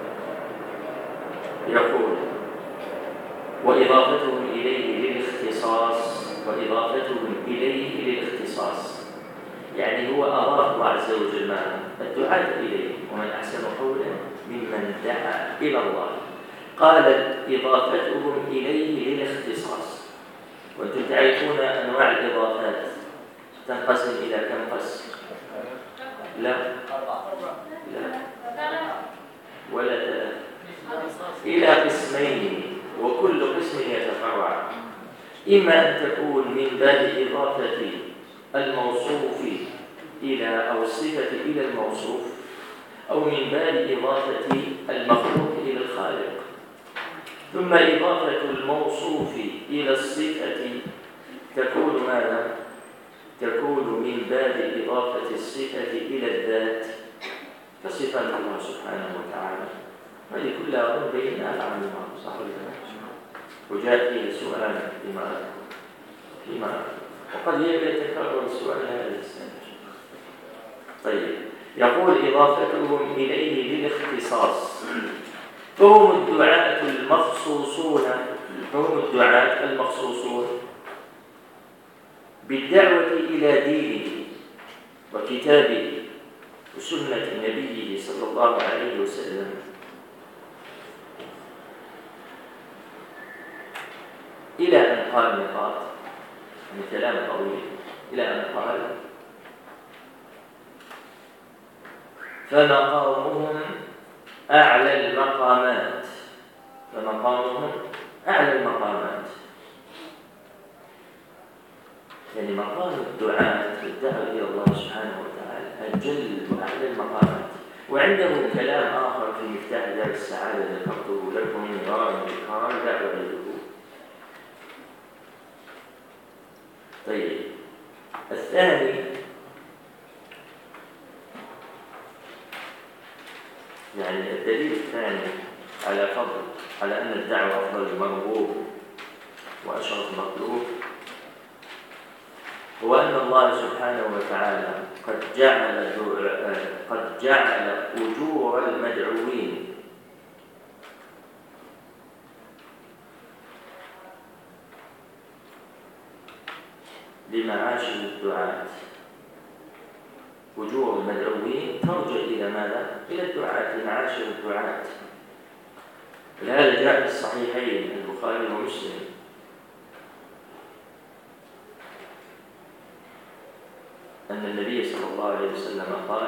يقول: وإضافتهم إليه للاختصاص وإضافتهم إليه للاختصاص، يعني هو أضاف الله عز وجل ما الدعاء إليه. ومن أحسن قولا ممن دعا إلى الله، قال إضافتهم إليه للاختصاص. وأنتم تعرفون أنواع الإضافات تنقسم إلى كم قسم؟ لا لا ولا ثلاث، إلى قسمين، وكل قسم يتفرع. إما أن تكون من باب إضافة الموصوف إلى أو الصفة إلى الموصوف، أو من باب إضافة المخلوق إلى الخالق. ثم إضافة الموصوف إلى الصفة تكون ماذا؟ تكون من باب إضافة الصفة إلى الذات كصفات الله سبحانه وتعالى. هذه كلها أظن بينها عن الله صح ولا لا؟ وجاء فيه سؤال فيما فيما وقد يتكرر السؤال هذا السنة. طيب، يقول إضافتهم إليه للاختصاص، فهم الدعاة المخصوصون فهم الدعاة المخصوصون بالدعوة إلى دينه وكتابه وسنة نبيه صلى الله عليه وسلم، إلى أن قال نقاط من كلام طويل، إلى أن قال: فمقامهم أعلى المقامات فمقامهم أعلى المقامات يعني مقام الدعاء الدعوة إلى الله سبحانه وتعالى أجل وأعلى المقامات. وعنده كلام آخر في مفتاح دار السعادة ذكرته لكم مرارا وتكرارا لا أعيده. طيب، الثاني يعني الدليل الثاني على فضل على أن الدعوة أفضل مرغوب وأشرف مطلوب هو أن الله سبحانه وتعالى قد جعل قد جعل أجور المدعوين لمعاش الدعاة. أجور المدعوين ترجع إلى ماذا؟ إلى الدعاة، لمعاش الدعاة. لهذا جاء في الصحيحين البخاري ومسلم أن النبي صلى الله عليه وسلم قال: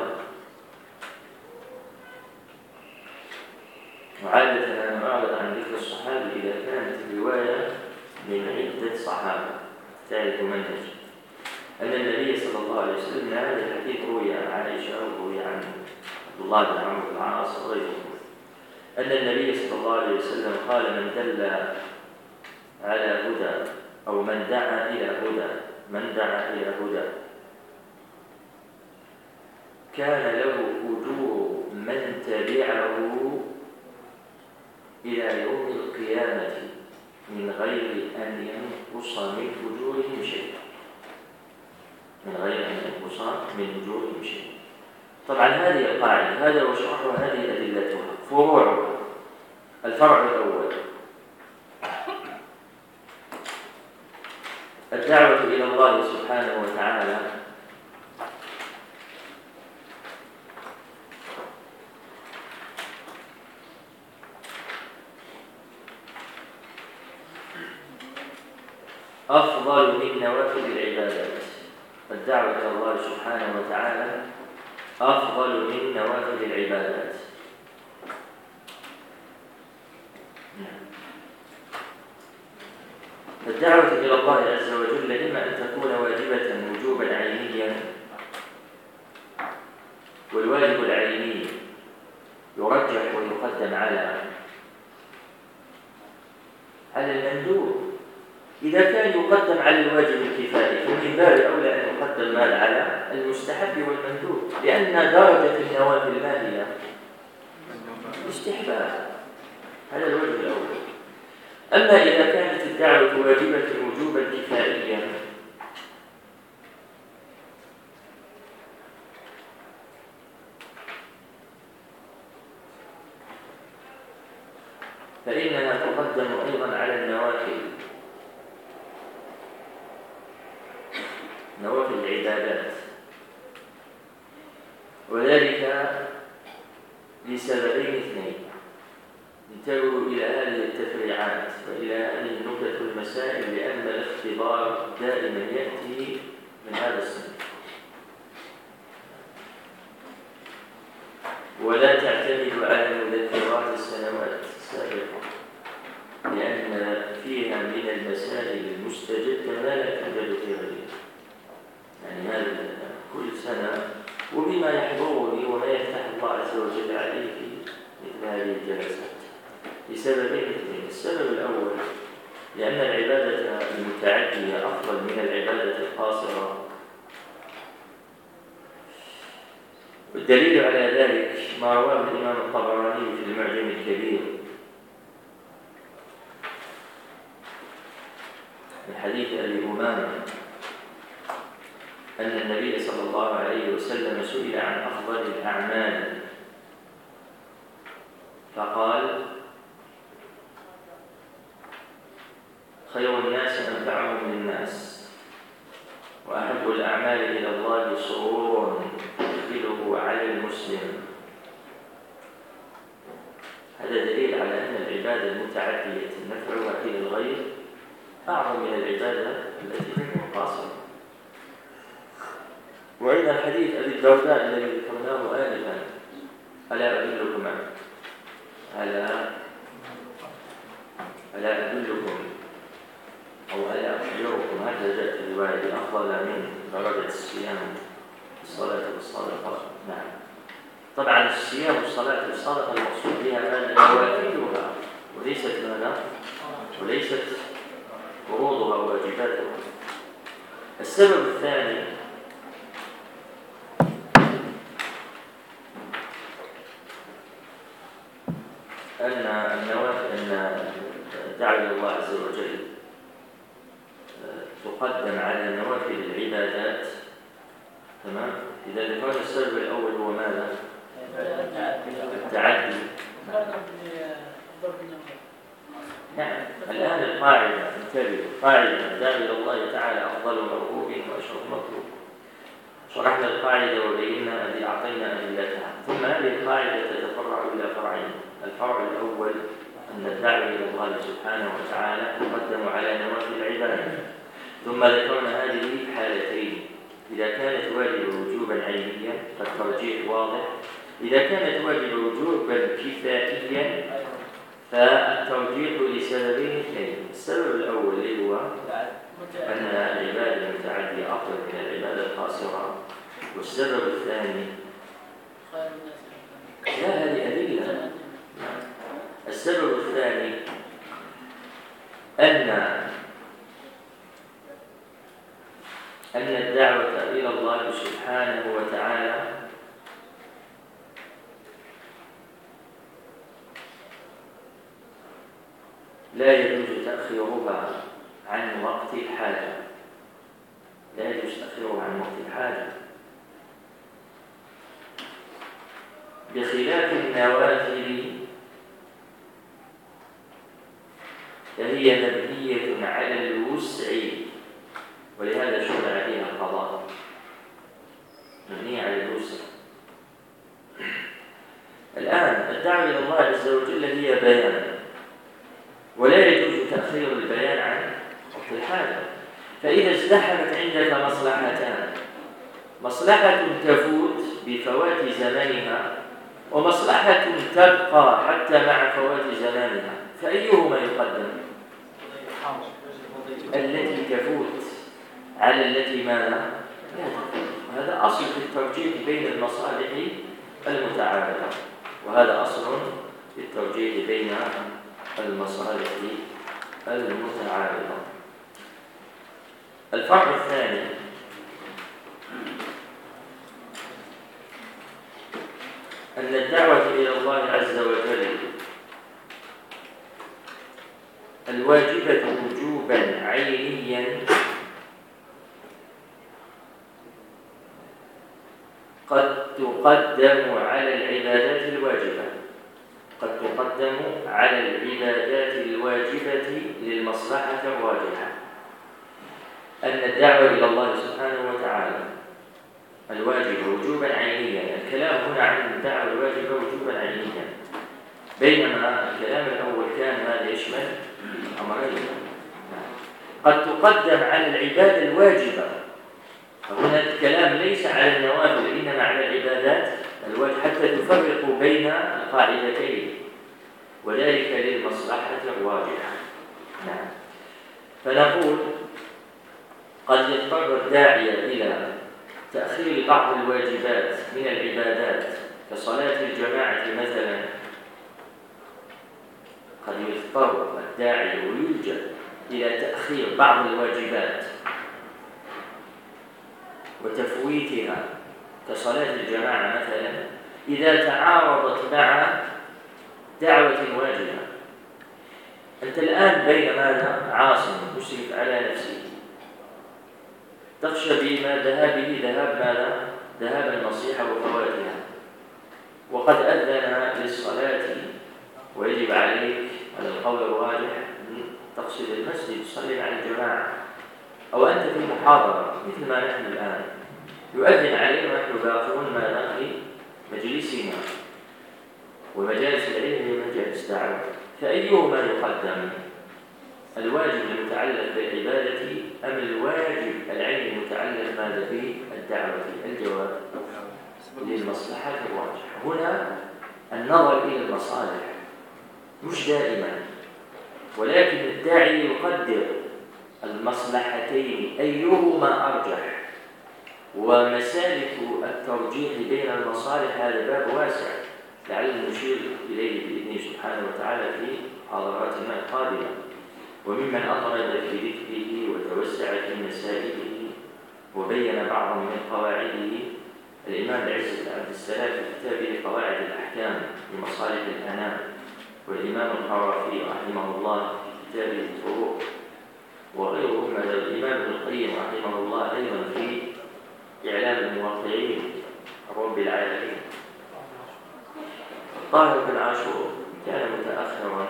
وعادة أنا أعرض عن ذكر الصحابة إذا كانت الرواية من عدة صحابة تعرف منهج، أن النبي صلى الله عليه وسلم هذا الحديث روي عن عائشة وروي عن عبد الله بن عمرو بن العاص وغيرهم، أن النبي صلى الله عليه وسلم قال: من دل على هدى أو من دعا إلى هدى من دعا إلى هدى كان له أجور من تبعه إلى يوم القيامة من غير أن ينقص من أجورهم شيء من غير أن ينقص من أجورهم شيء. طبعا هذه القاعدة، هذا وشرحها، هذه أدلتها. فروعها: الفرع الأول الدعوة إلى الله سبحانه وتعالى أفضل من نوافل العبادات. الدعوة إلى الله سبحانه وتعالى أفضل من نوافل العبادات. الدعوة إلى الله عز وجل إما أن تكون واجبة وجوبا عينيا والواجب العيني يرجح ويقدم على على المندوب. إذا كان يقدم على الواجب الكفائي فمن باب أولى أن يقدم ماذا على المستحب والمندوب، لأن درجة النوافل ما هي؟ استحباب. هذا الوجه الأول. أما إذا كانت الدعوة واجبة وجوبا كفائيا فإنها تقدم أيضا على النوافل، نوافل العبادات، وذلك لسببين اثنين. انتبهوا إلى هذه التفريعات وإلى هذه النكت والمسائل، لأن الاختبار دائما يأتي من هذا الصنف. ولا تعتمد على مذكرات السنوات السابقة، لأن فيها من المسائل المستجدة ما لا توجد في غيرها. يعني هذا كل سنة وبما يحضرني وما يفتح الله عز وجل عليه في مثل هذه الجلسات لسببين اثنين. السبب الأول لأن العبادة المتعدية أفضل من العبادة القاصرة، والدليل على ذلك ما رواه الإمام الطبراني في المعجم الكبير من حديث أبي أمامة أن النبي صلى الله عليه وسلم سئل عن أفضل الأعمال فقال: خير الناس أنفعهم للناس، وأحب الأعمال إلى الله سرور يدخله على المسلم. هذا دليل على أن العبادة المتعدية نفعها إلى الغير أعظم من العبادة التي تكون قاصرة. وأيضا حديث أبي الدرداء الذي ذكرناه آنفا: ألا أدلكم ألا ألا أدلكم أو ألا أخبركم، هذا جاء في الرواية أفضل من درجة الصيام الصلاة والصدقة. نعم، طبعا الصيام والصلاة والصدقة المقصود بها نوافلها وليست ماذا؟ وليست فروضها وواجباتها. السبب الثاني أن النوافل أن الدعوة إلى الله عز وجل تقدم على نوافل العبادات. تمام؟ إذا ذكرنا السبب الأول هو ماذا؟ التعدي. نعم، الآن القاعدة انتبهوا، قاعدة الداعي إلى الله تعالى أفضل مرغوب وأشرف مطلوب. شرحنا القاعدة وبينا الذي أعطينا أدلتها، ثم هذه القاعدة تتفرع إلى فرعين. الفرع الأول أن الداعي إلى الله سبحانه وتعالى يقدم على نوافل العبادة، ثم ذكرنا هذه حالتين: إذا كانت واجبة وجوبا عينيا فالترجيح واضح، إذا كانت واجبة وجوبا كفائيا فالترجيح لسببين اثنين. السبب الأول اللي هو أن العبادة المتعدية أفضل من العبادة القاصرة، والسبب الثاني لا هذه أدلة. السبب الثاني أن أن الدعوة إلى الله سبحانه وتعالى لا يجوز تأخيرها عن وقت الحاجة، لا يجوز تأخيرها عن وقت الحاجة، بخلاف النوافل فهي مبنية على الوسع، ولهذا شرع فيها القضاء، مبنية على الوسع. الآن الدعوة إلى الله عز وجل هي بيان، ولا يجوز تأخير البيان عن وقت الحاجة. فإذا ازدحمت عندك مصلحتان، مصلحة تفوت بفوات زمانها ومصلحة تبقى حتى مع فوات زمانها، فأيهما يقدم؟ التي تفوت على التي ماذا؟ هذا أصل في الترجيح بين المصالح المتعارضة، وهذا أصل في الترجيح بين المصالح المتعارضة. الفرع الثاني أن الدعوة إلى الله عز وجل الواجبة وجوبا عينيا قد تقدم على العبادات الواجبة قد تقدم على العبادات الواجبة للمصلحة الراجحة. أن الدعوة إلى الله سبحانه وتعالى الواجبة وجوبا عينيا، الكلام هنا عن الدعوة الواجبة وجوبا عينيا، بينما الكلام الأول كان ماذا يشمل أمرين. قد تقدم على العبادة الواجبة، فهنا الكلام ليس على النوافل إنما على العبادات الواجبة حتى تفرق بين القاعدتين، وذلك للمصلحة الراجحة. نعم. فنقول قد يضطر الداعية إلى تأخير بعض الواجبات من العبادات كصلاة الجماعة مثلا، قد يضطر الداعية ويلجأ إلى تأخير بعض الواجبات وتفويتها كصلاة الجماعة مثلا إذا تعارضت مع دعوة واجبة. أنت الآن بين ماذا؟ عاصم مشرف على نفسه، تخشى بما ذهابه ذهاب ماذا؟ ذهاب النصيحة وفواتها، وقد أذن للصلاة ويجب عليك على القول الراجح تقصد المسجد تصلي على الجماعة، أو أنت في محاضرة مثل ما نحن الآن يؤذن علينا ونحن باقون ماذا في مجلسنا، ومجالس العلم هي مجالس دعوة، فأيهما يقدم؟ الواجب المتعلق بالعبادة أم الواجب العلمي المتعلق ماذا بالدعوة؟ الجواب للمصلحة الراجحة. هنا النظر إلى المصالح مش دائما، ولكن الداعي يقدر المصلحتين أيهما أرجح، ومسالك الترجيح بين المصالح هذا باب واسع لعل نشير إليه بإذنه سبحانه وتعالى في محاضراتنا القادمة. وممن أطرد في ذكره وتوسع في مسائله وبين بعضا من قواعده الإمام العز بن عبد السلام في كتابه قواعد الأحكام لمصالح الأنام، والإمام القرافي رحمه الله في كتابه الفروق، وغيرهم من الإمام ابن القيم رحمه الله أيضا في إعلام الموقعين رب العالمين. طاهر بن عاشور كان متأخرا،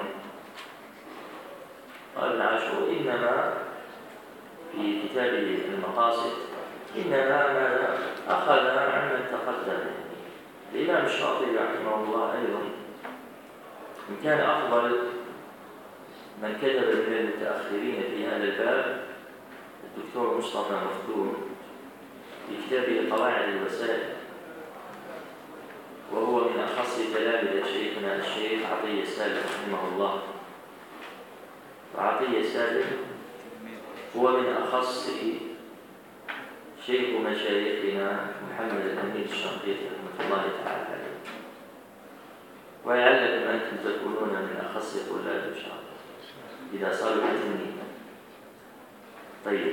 قال ابن عاشور إنما في كتابه المقاصد إنما ماذا أخذ عمن تقدم. الإمام الشاطبي رحمه الله أيضا إن كان أفضل من كتب من المتأخرين في هذا الباب الدكتور مصطفى مفتون في كتابه قواعد الوسائل، وهو من أخص تلامذة شيخنا الشيخ عطية سالم رحمه الله. وعطية سالم هو من أخص شيخ مشايخنا محمد الأمين الشنقيطي رحمة الله تعالى عليه، ولعلكم أنتم تكونون من أخص طلاب إن شاء الله إذا صاروا حزنين. طيب،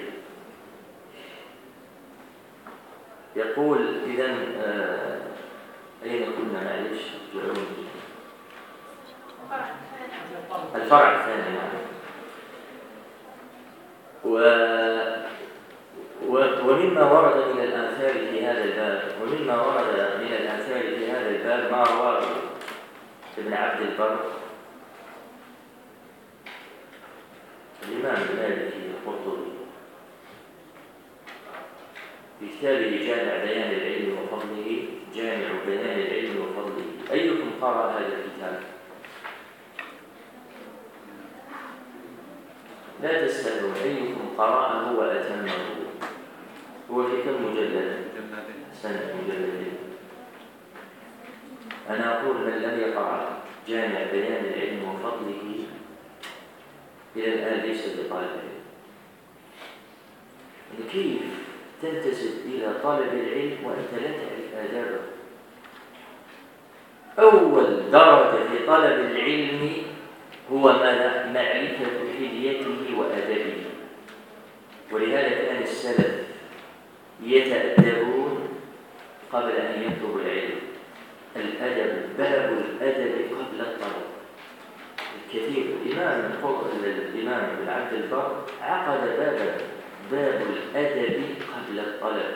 يقول إذن آه أين كنا معلش جعلوني الفرع الثاني. و... و... ومما ورد من الآثار في هذا الباب ومما ورد من الآثار في هذا الباب ما رواه ابن عبد البر الإمام المالكي القرطبي في كتابه جامع بيان العلم وفضله جامع بيان العلم وفضله. أيكم قرأ هذا الكتاب؟ لا تسألوا أيكم قرأه وأتمه. هو في كم مجلد؟ سنة مجلدين. أنا أقول من لم يقرأ جامع بيان العلم وفضله إلى الآن ليس بطالب علم. كيف تنتسب إلى طالب العلم وأنت لا تعرف آدابه؟ أول درجة في طلب العلم هو ماذا؟ معرفة حليته وأدبه. ولهذا كان السلف يتأدبون قبل أن يطلبوا العلم. الأدب، باب الأدب قبل الطلب. الكثير الإمام الإمام ابن عبد البر عقد بابا، باب الأدب قبل الطلب.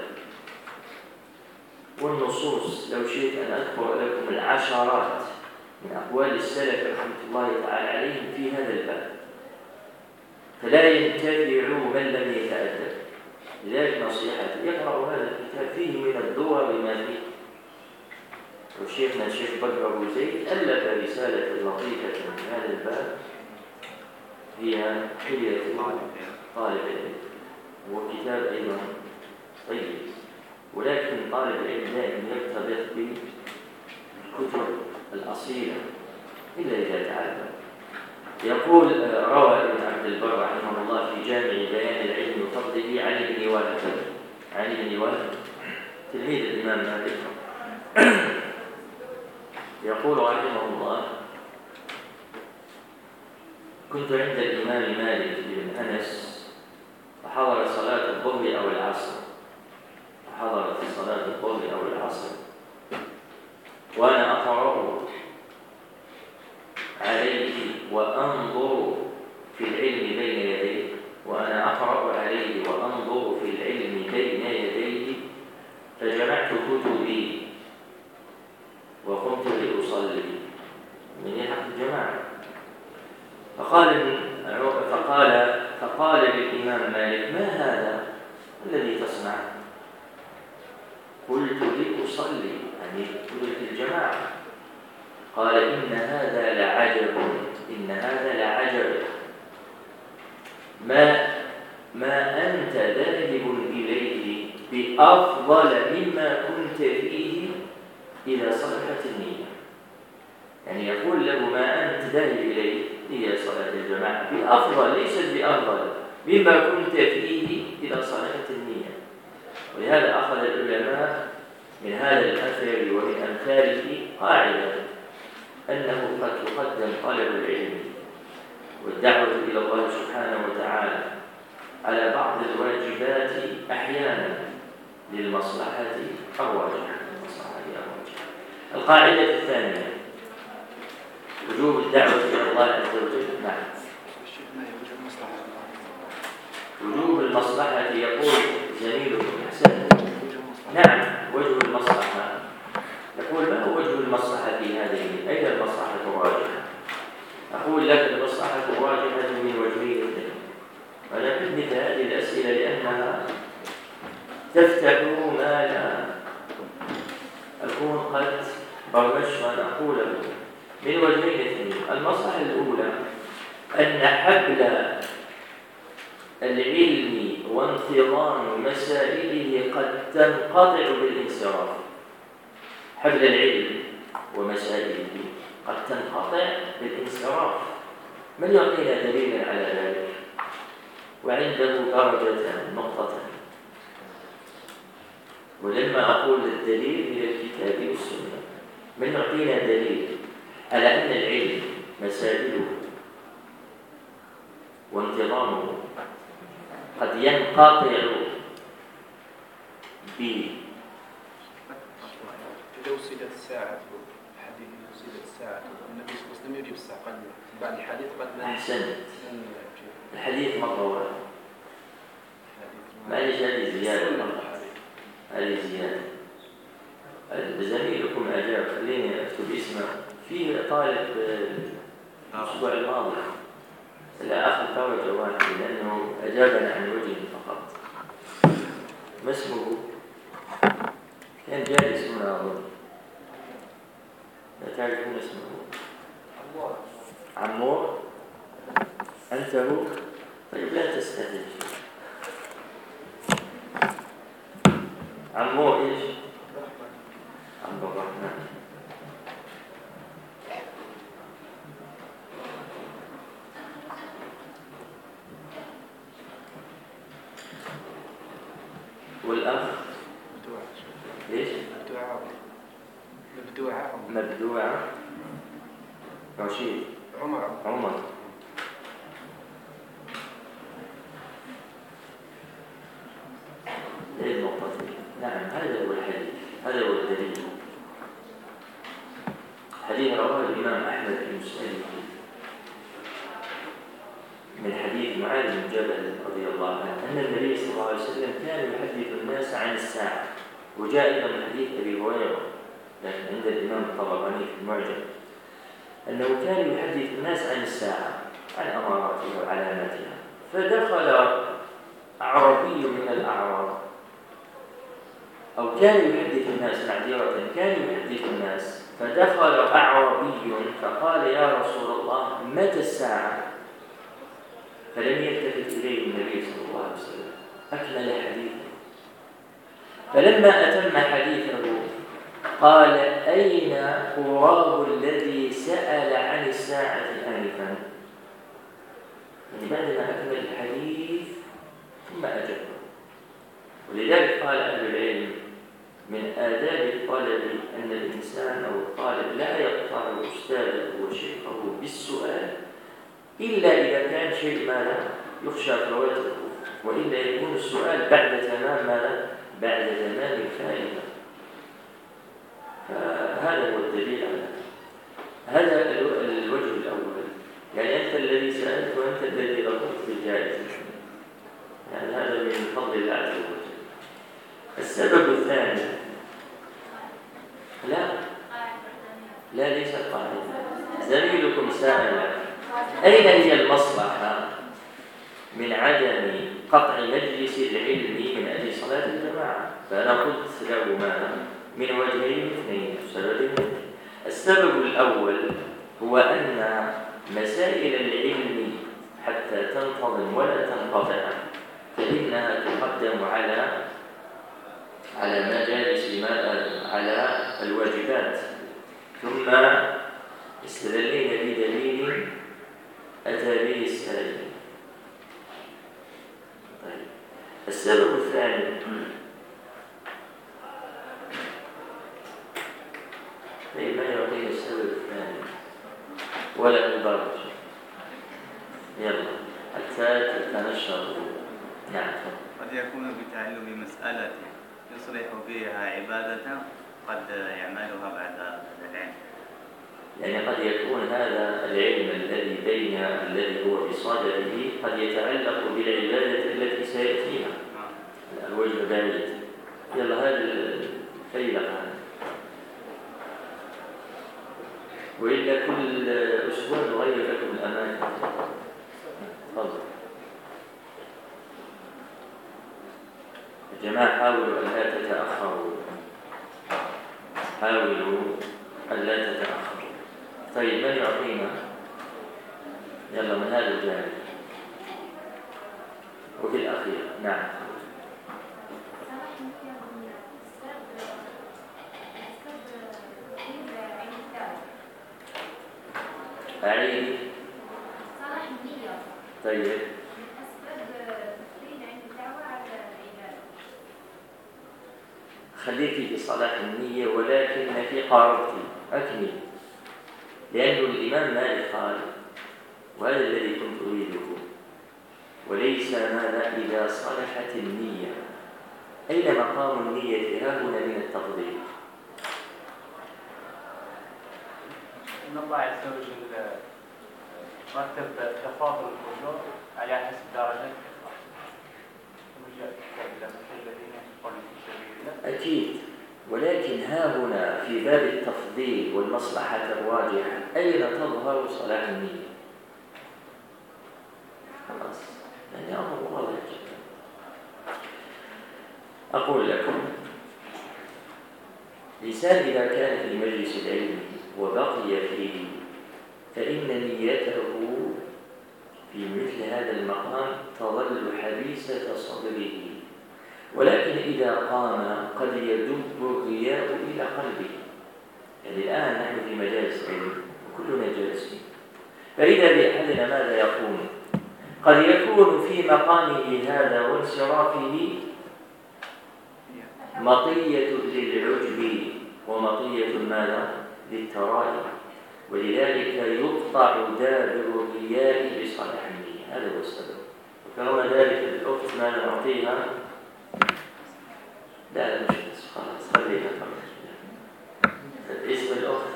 والنصوص لو شئت أن أذكر لكم العشرات من أقوال السلف رحمة الله تعالى عليهم في هذا الباب، فلا ينتفع من لم يتأدب. لذلك نصيحتي يقرأ هذا الكتاب، فيه من الدور بما فيه. وشيخنا الشيخ بكر أبو زيد ألف رسالة لطيفة في هذا الباب، هي حلية طالب العلم، وكتاب أيضا طيب، ولكن طالب العلم دائما يرتبط بالكتب الأصيلة إلا إذا تعلم. يقول روى ابن عبد البر رحمه الله في جامع بيان العلم وفضله عن ابن وهب، عن ابن وهب تلميذ الإمام مالك، يقول رحمه الله: كنت عند الإمام مالك بن أنس فحضر صلاة الظهر أو العصر، حضرت صلاة الظهر أو العصر، وأنا أقرأ عليه وأنظر في العلم بين يديه، وأنا أقرأ عليه وأنظر في العلم بين يديه، فجمعت كتبي وقمت لأصلي. من يحق الجماعة. فقال فقال فقال للإمام مالك: ما هذا الذي تصنع؟ قلت: لأصلي، يعني قلت الجماعة. قال: إن هذا لعجب، إن هذا لعجب، ما ما أنت ذاهب إليه بأفضل مما كنت فيه إذا صلحت النية. يعني يقول له: ما أنت ذاهب إليه هي صلاة الجماعة بأفضل، ليست بأفضل مما كنت فيه إذا صلحت النية. ولهذا أخذ العلماء من هذا الأثر ومن أمثاله قاعدة أنه قد يقدم طلب العلم والدعوة إلى الله سبحانه وتعالى على بعض الواجبات أحيانا للمصلحة الراجحة. القاعدة الثانية: وجوب الدعوة إلى الله عز وجل. نعم. وجوب المصلحة يقول زميلكم حسن. نعم، وجه المصلحة. يقول: ما هو وجه المصلحة في هذه؟ أين المصلحة الراجحة؟ أقول لك: المصلحة الراجحة من وجهين اثنين. وأنا أحب هذه الأسئلة لأنها تفتح ما لا أكون قد برمجت أن أقوله. من وجهين اثنين. المصلحة الأولى أن حبل العلم وانتظام مسائله قد تنقطع بالانصراف. حبل العلم ومسائله قد تنقطع بالانصراف. من يعطينا دليلا على ذلك؟ وعنده درجة نقطة. ولما أقول الدليل من الكتاب والسنة، من يعطينا دليل على أن العلم مسائله وانتظامه قد ينقطع ب إذا وصلت الساعة، الحديث إذا وصلت الساعة النبي صلى الله عليه وسلم يجيب الساعة قد بعد الحديث قد أحسنت. الحديث مرة واحدة. معلش هذه زيادة، هذه زيادة. زميلكم أجاب، خليني أكتب اسمه. في طالب الأسبوع الماضي لا أخذ درجة واحدة لأنه أجابنا عن وجه فقط. ما اسمه؟ كان جالس هنا أظن. لا تعرفون اسمه؟ عمور. عمور؟ أنت هو؟ طيب لا تستهزئ. عمور إيش؟ عبد الرحمن. والأخ؟ ليش؟ مبدوعة مبدوعة رشيد عمر عمر هذه النقطة. نعم هذا هو الحديث، هذا هو الدليل. حديث رواه الإمام أحمد في مسنده من حديث معاذ بن جبل رضي الله عنه أن النبي صلى الله عليه وسلم كان يحدث الناس عن الساعة، وجاء أيضا من حديث أبي هريرة لكن عند الإمام الطبراني في المعجم أنه كان يحدث الناس عن الساعة، عن أماراتها وعلاماتها. فدخل أعرابي من الأعراب، أو كان يحدث الناس معذرة كان يحدث الناس فدخل أعرابي فقال يا رسول الله متى الساعة؟ فلم يلتفت إليه النبي صلى الله عليه وسلم، أكمل حديثه. فلما أتم حديثه قال أين أراه الذي سأل عن الساعة آنفا؟ يعني بعدما أكمل الحديث ثم أجاب. ولذلك قال أهل العلم من آداب الطالب أن الإنسان أو الطالب لا يقطع أستاذه وشيخه بالسؤال إلا إذا كان شيء ماذا يخشى فواته، وإلا يكون السؤال بعد تمام ماذا بعد تمام الفائدة. فهذا هو الدليل على هذا الوجه الأول. يعني أنت الذي سألت وأنت الذي رفضت بالجائزة، يعني هذا من فضل الله عز وجل. السبب الثاني لا لا ليس قاعدة. زميلكم سأل أين هي المصلحة من عدم قطع مجلس العلم من أجل صلاة الجماعة؟ فأنا قلت له ماذا من وجهين اثنين، سببين. السبب الأول هو أن مسائل العلم حتى تنتظم ولا تنقطع فإنها تقدم على على مجالس على الواجبات، ثم استدلين بدليل أتى به السائل. طيب. السبب الثاني طيب ما يعطينا السبب الثاني ولا البرج؟ يلا حتى تتنشر. نعم. قد يكون بتعلم مسألة يصلح فيها عبادة قد يعملها بعد العلم. يعني قد يكون هذا العلم الذي بين الذي هو بصدده قد يتعلق بالعبادة التي سيأتيها. الوجه بعيد. يلا هذا الفيلق وإلا كل أسبوع نغير لكم الأماكن. تفضل يا جماعة، حاولوا أن لا تتأخروا، حاولوا أن لا تتأخروا. طيب من يعطينا؟ يلا من هذا الجانب وفي الأخير. نعم. أعيد. طيب خليكي في صلاح النية ولكن في قاربتي أكمل، لأن الإمام مالك قال وهذا الذي كنت أريده، وليس ماذا إذا صلحت النية. أين مقام النية ها هنا من التفضيل؟ إن الله عز وجل رتب تفاضل الخشوع على حسب درجة الإخلاص. أكيد، ولكن ها هنا في باب التفضيل والمصلحة الراجحة أين تظهر صلاح النية؟ خلاص يعني أمر واضح جدا. أقول لكم الإنسان إذا كان في مجلس العلم وبقي فيه فإن نيته في مثل هذا المقام تظل حبيسة صدره، ولكن إذا قام قد يدب الرياء إلى قلبه. يعني الآن نحن في مجالس علم وكلنا جالسين، فإذا بأحدنا ماذا يقوم؟ قد يكون في مقامه هذا وانصرافه مطية للعجب ومطية ماذا؟ للتراجع، ولذلك يقطع دابر الرياء بصالح النية، هذا هو السبب. وكرم ذلك الأخت ماذا نعطيها؟ لا مش بس خلاص خليها خلاص. اسم الأخت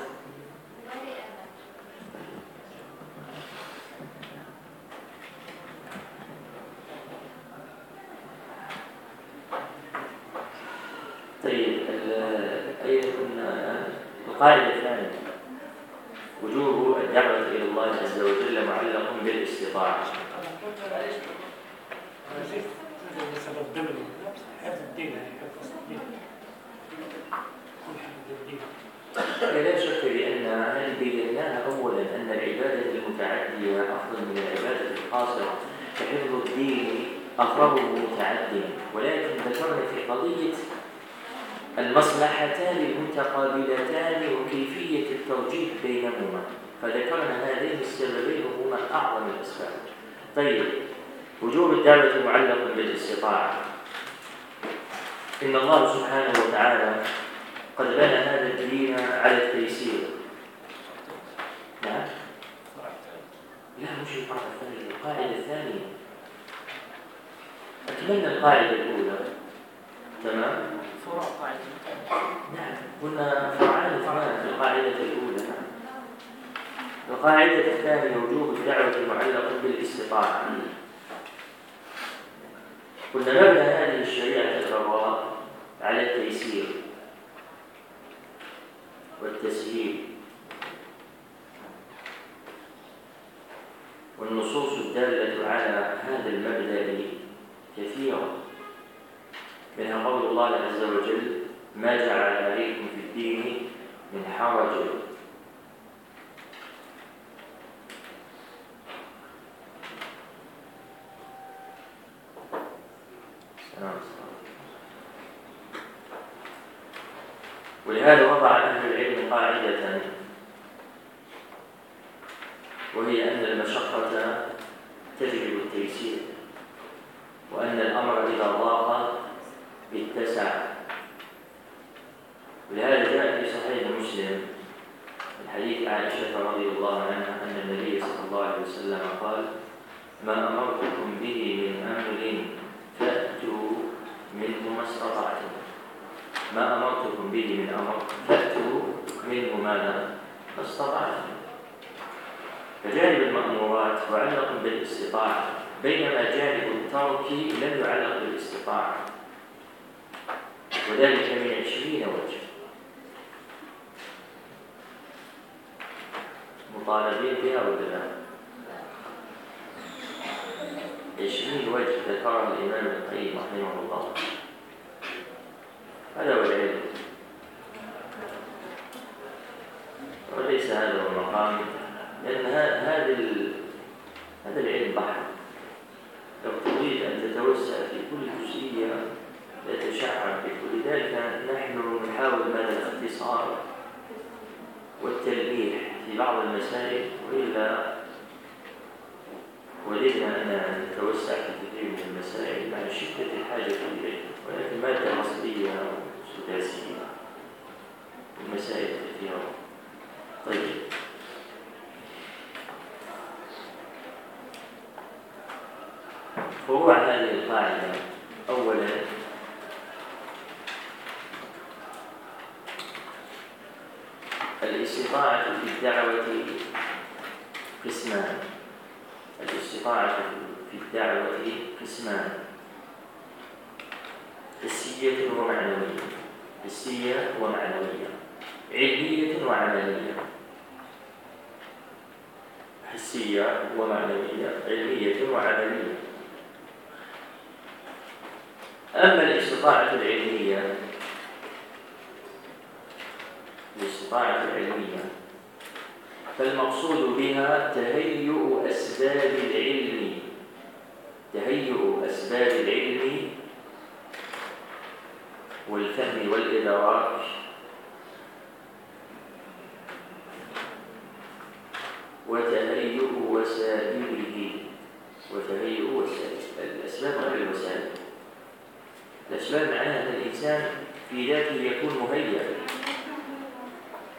طيب. أي كنا القاعدة الثانية وجوب الدعوة إلى الله عز وجل معلق بالاستطاعة. سبب ضمن حفظ الدين، حفظ الدين لا شك بأن هذه بيناها أولا أن العبادة المتعدية أفضل من العبادة القاصرة، فحفظ الدين أقرب متعديا، ولكن ذكرنا في قضية المصلحتان المتقابلتان وكيفية التوجيه بينهما، فذكرنا هذين السببين هما أعظم الأسباب. طيب، وجوب الدعوة معلق بالاستطاعة. إن الله سبحانه وتعالى قد بنى هذا الدين على التيسير. نعم؟ لا مش القاعدة الثانية، القاعدة الثانية. أكملنا القاعدة الأولى، تمام؟ فروع قاعدة. نعم، كنا فرعان اثنان في القاعدة الأولى. نعم. القاعدة الثانية وجوب الدعوة معلق بالاستطاعة. كنا مبنى هذه الشريعة الغراء على التيسير والتسهيل، والنصوص الدالة على هذا المبدأ كثيرة، منها قول الله عز وجل: ما جعل عليكم في الدين من حرج. ولهذا وضع أهل العلم قاعدة، وهي أن المشقة تجلب التيسير، وأن الأمر إذا ضاق اتسع. ولهذا جاء في صحيح مسلم من حديث عائشة رضي الله عنها أن النبي صلى الله عليه وسلم قال: ما أمرتكم به من أمر فأتوا منه ما استطعتم. ما أمرتكم به من أمر فأتوا منه ماذا؟ ما استطعتم. فجانب المأمورات معلق بالاستطاعة، بينما جانب الترك لم يعلق بالاستطاعة، وذلك من عشرين وجه. مطالبين بها ولا لا؟ عشرين وجه ذكرها الإمام القيم رحمه الله. هذا هو العلم، وليس هذا هو المقام، لأن هذا هذا العلم بحر، لو تريد أن تتوسع في كل جزئية لا تشعر به. ولذلك نحن نحاول ماذا الاختصار والتلميح في بعض المسائل، وإلا ولدنا أن نتوسع في كثير من المسائل مع شدة الحاجة إليه، ولكن مادة مصرية سداسية المسائل كثيرة. طيب، فروع هذه القاعدة: أولا الاستطاعة في الدعوة قسمان. الاستطاعة في الدعوة قسمان: حسية ومعنوية. حسية ومعنوية، علمية وعملية. حسية ومعنوية، علمية وعملية. أما الاستطاعة العلمية، الاستطاعة العلمية فالمقصود بها تهيؤ أسباب العلم، تهيؤ أسباب العلم والفهم والإدراك، وتهيؤ وسائله. وتهيؤ وسائل الأسباب غير الوسائل. الأسباب معناها أن الإنسان في ذاته يكون مهيئ،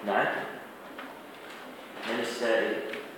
نعم. من السائل؟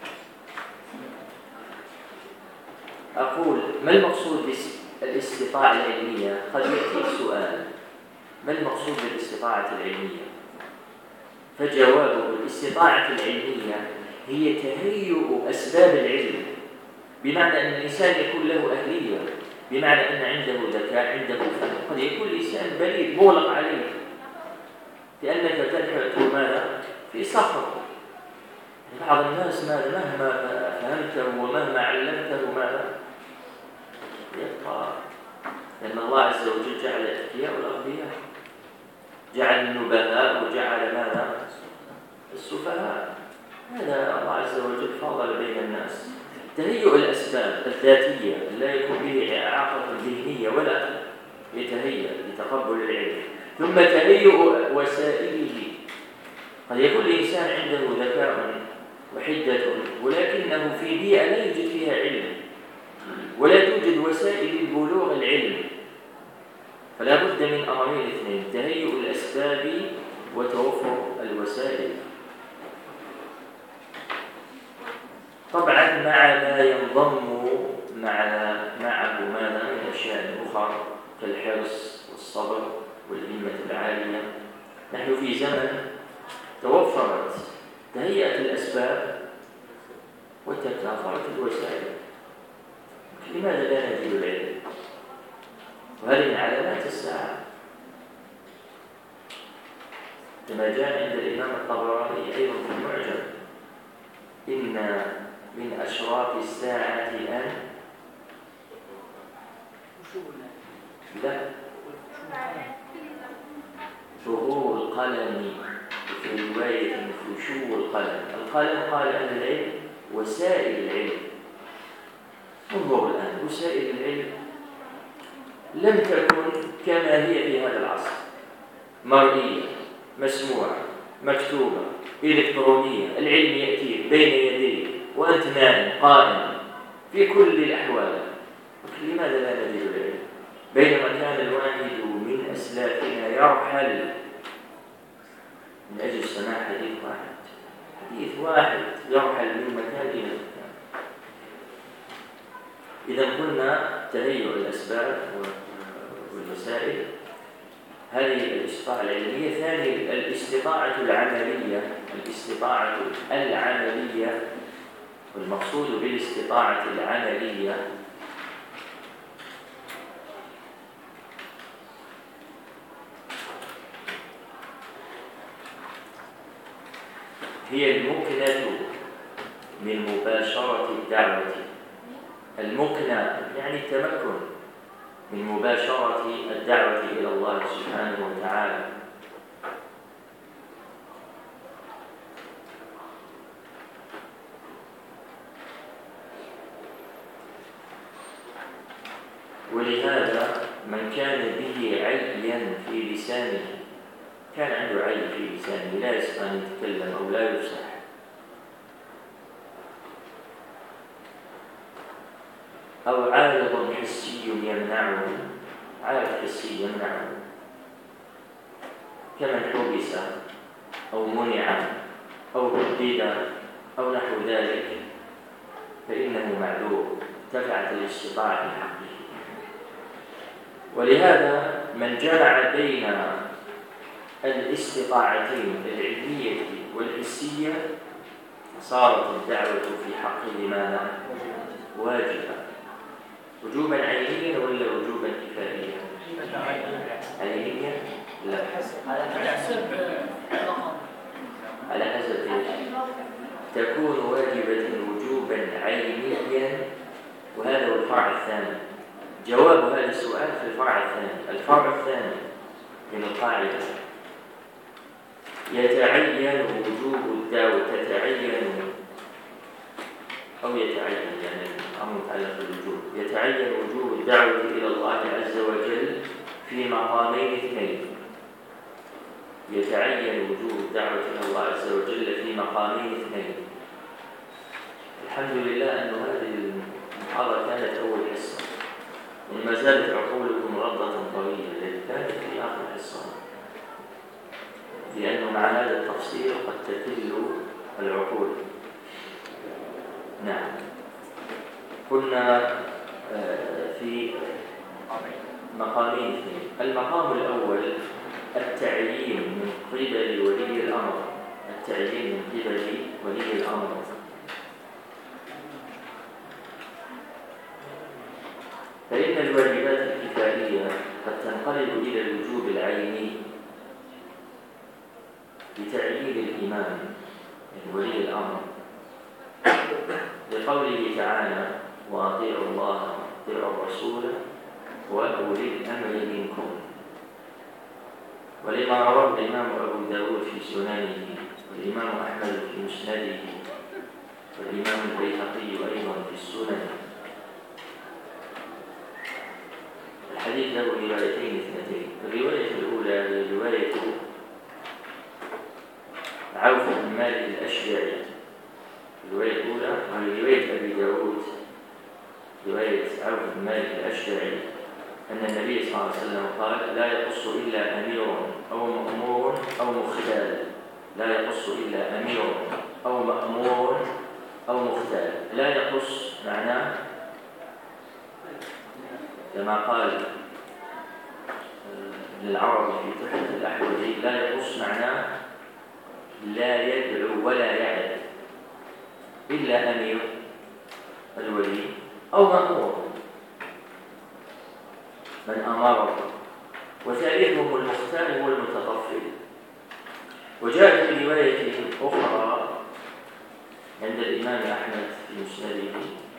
أقول ما المقصود بالاستطاعة العلمية؟ قد يأتي السؤال ما المقصود بالاستطاعة العلمية؟ فجوابه الاستطاعة العلمية هي تهيئ أسباب العلم، بمعنى أن الإنسان يكون له أهلية، بمعنى أن عنده ذكاء، عنده فهم. قد يكون الإنسان بليد مغلق عليه، لأنك تلحق ماذا؟ في صخر. بعض الناس ماذا مهما فهمته ومهما علمته ماذا يبقى، لأن الله عز وجل جعل الأذكياء والأغبياء، جعل النبلاء وجعل ماذا؟ السفهاء. هذا الله عز وجل فاضل بين الناس. تهيئ الأسباب الذاتية لا يكون به إعاقة ذهنية ولا يتهيأ لتقبل العلم، ثم تهيئ وسائله. قد يكون الإنسان عنده ذكاء وحدة ولكنه في بيئة لا يوجد فيها علم ولا توجد وسائل لبلوغ العلم، فلا بد من أمرين اثنين: تهيئ الأسباب وتوفر الوسائل. طبعا مع ما ينضم مع معه ماذا من أشياء أخرى كالحرص والصبر والهمة العالية. نحن في زمن توفرت تهيئة الأسباب وتكاثرت الوسائل، لماذا لا نجد العلم؟ وهذه من علامات الساعة، كما جاء عند الإمام الطبراني أيضا في المعجم: إن من أشراط الساعة أن لا ظهور القلم، في رواية خشوع القلم. القلم قال أهل العلم وسائل العلم. انظروا الآن، وسائل العلم لم تكن كما هي في هذا العصر: مرئية، مسموعة، مكتوبة، إلكترونية. العلم يأتي بين يديك وأنت نائم قائم في كل الأحوال. لماذا لا نجد العلم؟ بينما كان الواحد من أسلافنا يرحل من أجل سماع حديث واحد، حديث واحد يرحل من مكان إلى مكان. إذا قلنا تهيئ الأسباب والوسائل، هذه الاستطاعة العلمية. ثاني الاستطاعة العملية. الاستطاعة العملية، والمقصود بالاستطاعة العملية هي المكنة من مباشرة الدعوة. المكنة يعني التمكن من مباشرة الدعوة إلى الله سبحانه وتعالى. ولهذا من كان به عيا في لسانه، كان عنده عي في لسانه لا يستطيع أن يتكلم أو لا يفصح، أو عارض حسي يمنعه، عارض حسي يمنعه كمن حبس أو منع أو هدد أو نحو ذلك، فإنه معذور، ارتفعت الاستطاعة في حقه. ولهذا من جمع بين الاستطاعتين العلمية والحسية صارت الدعوة في حقه ماذا؟ واجبة. وجوبا عينيا ولا وجوبا كفائيا؟ عينيا؟ لا، على حسب تكون واجبة وجوبا عينيا. وهذا هو الفرع الثاني. جواب هذا السؤال في الفرع الثاني. الفرع الثاني من القاعدة: يتعين وجوب الدعوة، تتعين أو يتعين يعني أمر متعلق بالوجوب، يتعين وجوب الدعوة إلى الله عز وجل في مقامين اثنين. يتعين وجوب الدعوة إلى الله عز وجل في مقامين اثنين. الحمد لله أن هذه المحاضرة كانت أول حصة، وما زالت عقولكم غضة طويلة التي كانت في آخر حصة. لأنه مع هذا التفصيل قد تكل العقول. نعم. قلنا في مقامين اثنين. المقام الأول التعيين من قبل ولي الأمر، التعيين من قبل ولي الأمر. فإن الواجبات الكفائية قد تنقلب إلى الوجوب العيني بتعيين الإمام من ولي الأمر، لقوله تعالى: وأطيعوا الله وأطيعوا الرسول وأولي الأمر منكم. ولما رواه الإمام أبو داود في سننه، والإمام أحمد في مسنده، والإمام البيهقي أيضا في السنن. الحديث له روايتين اثنتين. الرواية الأولى هي رواية عوف بن مالك الأشجعي. الرواية الأولى هي رواية أبي داود، رواية عوف بن مالك الأشجعي، أن النبي صلى الله عليه وسلم قال: لا يقص إلا أمير أو مأمور أو مختال. لا يقص إلا أمير أو مأمور أو مختال. لا يقص معناه كما قال للعرب في تحفة الأحوذي: لا يقص معناه لا يدعو ولا يعد إلا أمير الولي أو مأمور من أمره، وثالثهم المختار هو المتطفل. وجاء في رواية أخرى عند الإمام أحمد في مسنده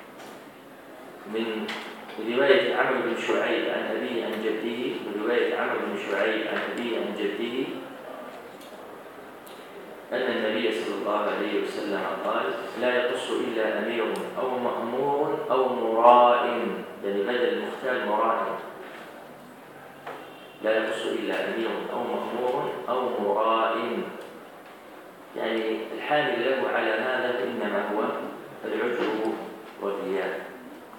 من رواية عمرو بن شعيب عن أبيه عن جده، ورواية عمرو بن شعيب عن أبيه عن جده، أن النبي صلى الله عليه وسلم قال: لا يقص إلا أمير أو مأمور أو مراء، يعني بدل المختار مراء. لا يقص إلا أمير أو مأمور أو مراء، يعني الحامل له على هذا إنما هو العجب والرياء.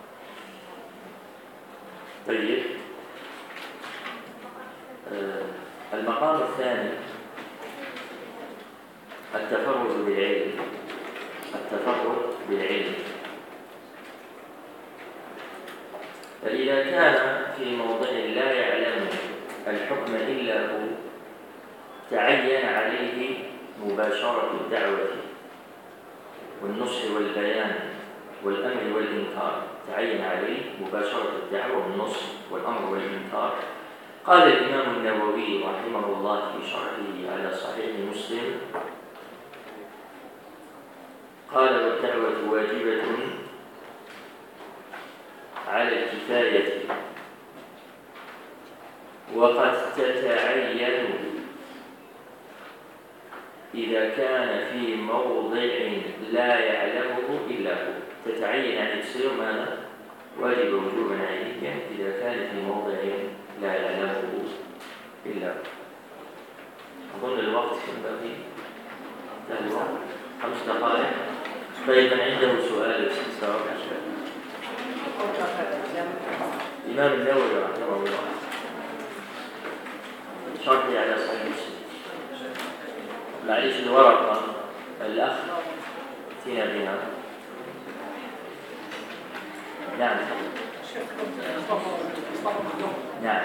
طيب، آه المقام الثاني التفرد بالعلم. التفرد بالعلم. فإذا كان في موضع لا يعلم الحكم إلا هو، تعين عليه مباشرة الدعوة والنصح والبيان والأمر والإنكار. تعين عليه مباشرة الدعوة والنصح والأمر والإنكار. قال الإمام النووي رحمه الله في شرحه على صحيح مسلم: قال: والدعوة واجبة على الكفاية، وقد تتعين إذا كان في موضع لا يعلمه إلا هو. تتعين يعني تصير ماذا؟ واجب وجوبا عينيا إذا كان في موضع لا يعلمه إلا هو. أظن الوقت ينبغي ثاني وقت خمس دقائق. طيب، من عنده سؤال استفسار؟ الإمام النووي رحمه الله شرحي على صحيح مسلم. معليش الورقة الأخ اتينا بها. نعم نعم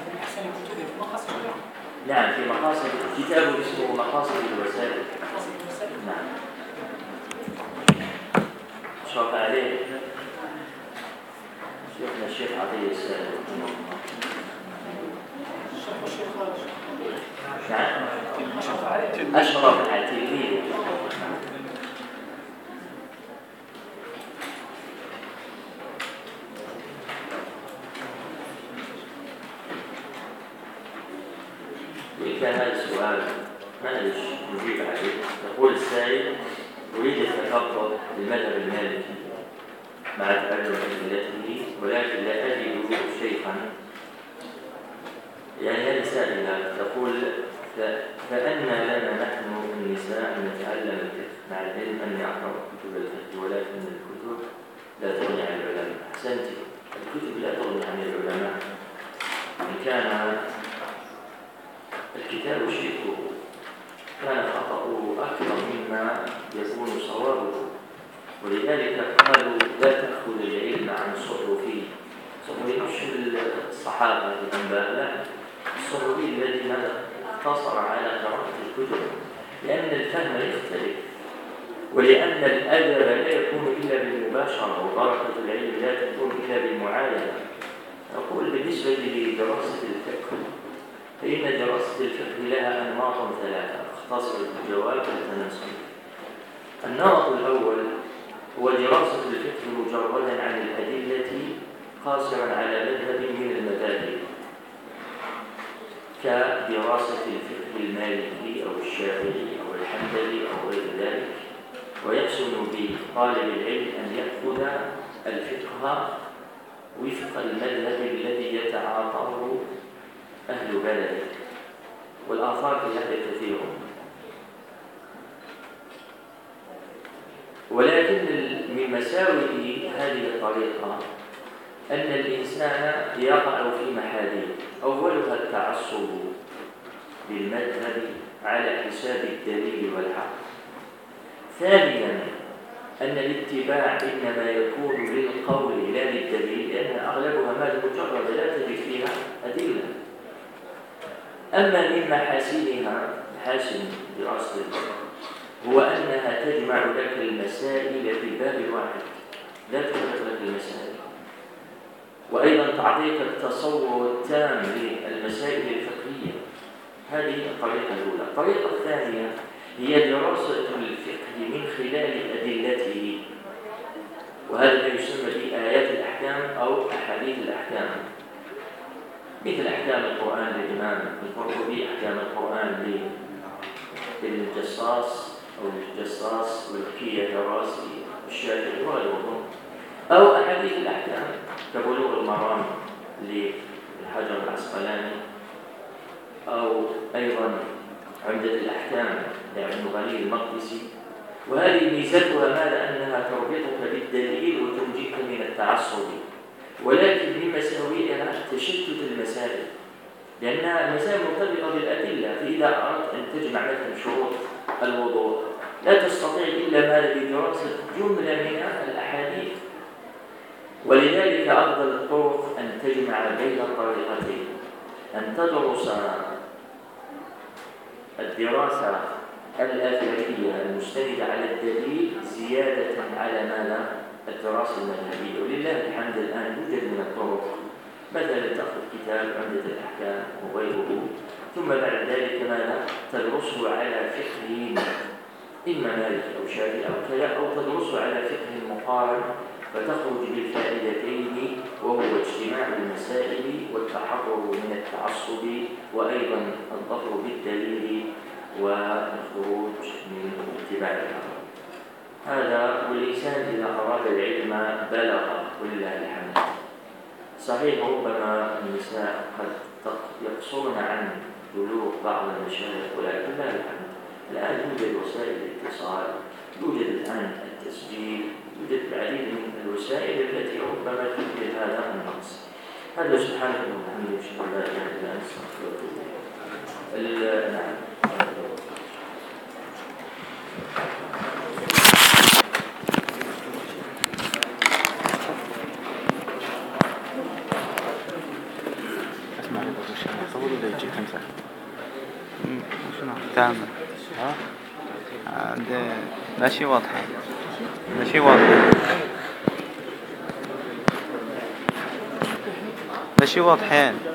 نعم في مقاصد كتاب اسمه مقاصد الوسائل. نعم شرح عليه شيخنا الشيخ عطية السالم. نعم أشرف على تلميذه. وإن كان هذا السؤال ما ليش نجيب عليه. يقول السائل: أريد التفقه بالمذهب المالكي مع تعلم أدلته، ولكن لا أجد شيخا. يعني هذه سائلة تقول: فأنى لنا نحن النساء نتعلم الفقه مع العلم أن نقرأ كتب الفقه، ولكن الكتب لا تغني عن العلماء. أحسنت، الكتب لا تغني عن العلماء. إن كان الكتاب شيخه كان خطأه أكثر مما يكون صوابه، ولذلك قالوا لا تأخذ العلم عن صحفي. صحفي مش الصحابة الأنباء، لا، الصحفي الذي اقتصر على قراءة الكتب، لأن الفهم يختلف، ولأن الأدب لا يكون إلا بالمباشرة، وبركة العلم لا تكون إلا بالمعاينة. أقول بالنسبة لدراسة الفقه، فإن دراسة الفقه لها أنماط ثلاثة، أختصر الجواب للتناسب. النمط الأول هو دراسة الفقه مجردا عن الأدلة قاصرا على مذهب من المذاهب، كدراسة الفقه المالكي أو الشافعي أو الحنبلي أو غير ذلك، ويحسن بطالب العلم أن يأخذ الفقه وفق المذهب الذي يتعاطاه أهل بلده، والآثار في هذا كثير. ولكن من مساوئ هذه الطريقة أن الإنسان يقع في محاذير، أولها التعصب للمذهب على حساب الدليل والحق. ثانيا أن الاتباع إنما يكون للقول لا للدليل، لأن أغلبها مال مجرد لا تجد فيها أدلة. أما من محاسنها، محاسن دراسة الفقه، هو أنها تجمع لك المسائل في باب واحد، لا تفرق لك المسائل، وأيضا تعطيك التصور التام للمسائل الفقهية. هذه الطريقة الأولى. الطريقة الثانية هي دراسة الفقه من خلال أدلته، وهذا ما يسمى بآيات الأحكام أو أحاديث الأحكام، مثل أحكام القرآن للإمام القرطبي، أحكام القرآن للجصاص أو الجصاص والكية الراسي والشافعي وغيرهم، أو أحاديث الأحكام كبلوغ المرام للحجر العسقلاني، أو أيضا عمدة الأحكام لابن غني المقدسي. وهذه ميزتها ماذا؟ أنها تربطك بالدليل وتنجيك من التعصب، ولكن من مساوئها تشتت المسائل، لأن المسائل مرتبطة بالأدلة. فإذا أردت أن تجمع مثلا شروط الوضوء لا تستطيع إلا ما بدراسة جملة من الأحاديث، ولذلك أفضل الطرق أن تجمع بين الطريقتين، أن تدرس الدراسة الأثرية المستندة على الدليل زيادة على ماذا؟ الدراسة المذهبية. ولله الحمد الآن يوجد من الطرق، مثلا تأخذ كتاب عمدة الأحكام وغيره، ثم بعد ذلك ماذا؟ تدرسه على فقه إما مالك أو شافعي أو كذا، أو تدرسه على فقه مقارن، فتخرج بالفائدتين، وهو اجتماع المسائل والتحرر من التعصب، وأيضا الظفر بالدليل والخروج من اتباع الهوى. هذا، والإنسان إذا أراد العلم بلغ ولله الحمد. صحيح ربما النساء قد يقصرن عن بلوغ بعض المشايخ، ولكن لا الحمد الآن يوجد وسائل الاتصال، يوجد الآن التسجيل، يوجد العديد من الوسائل التي ربما تفيد هذا النقص. هذا سبحانه وتعالى، إن شاء الله لا إله إلا أنت أستغفرك. نعم. اسمع لي بس الشيء طول ولا يجي تمسح شنو تعمل ها عند لا شيء واضح لا شيء واضح لا شيء واضحين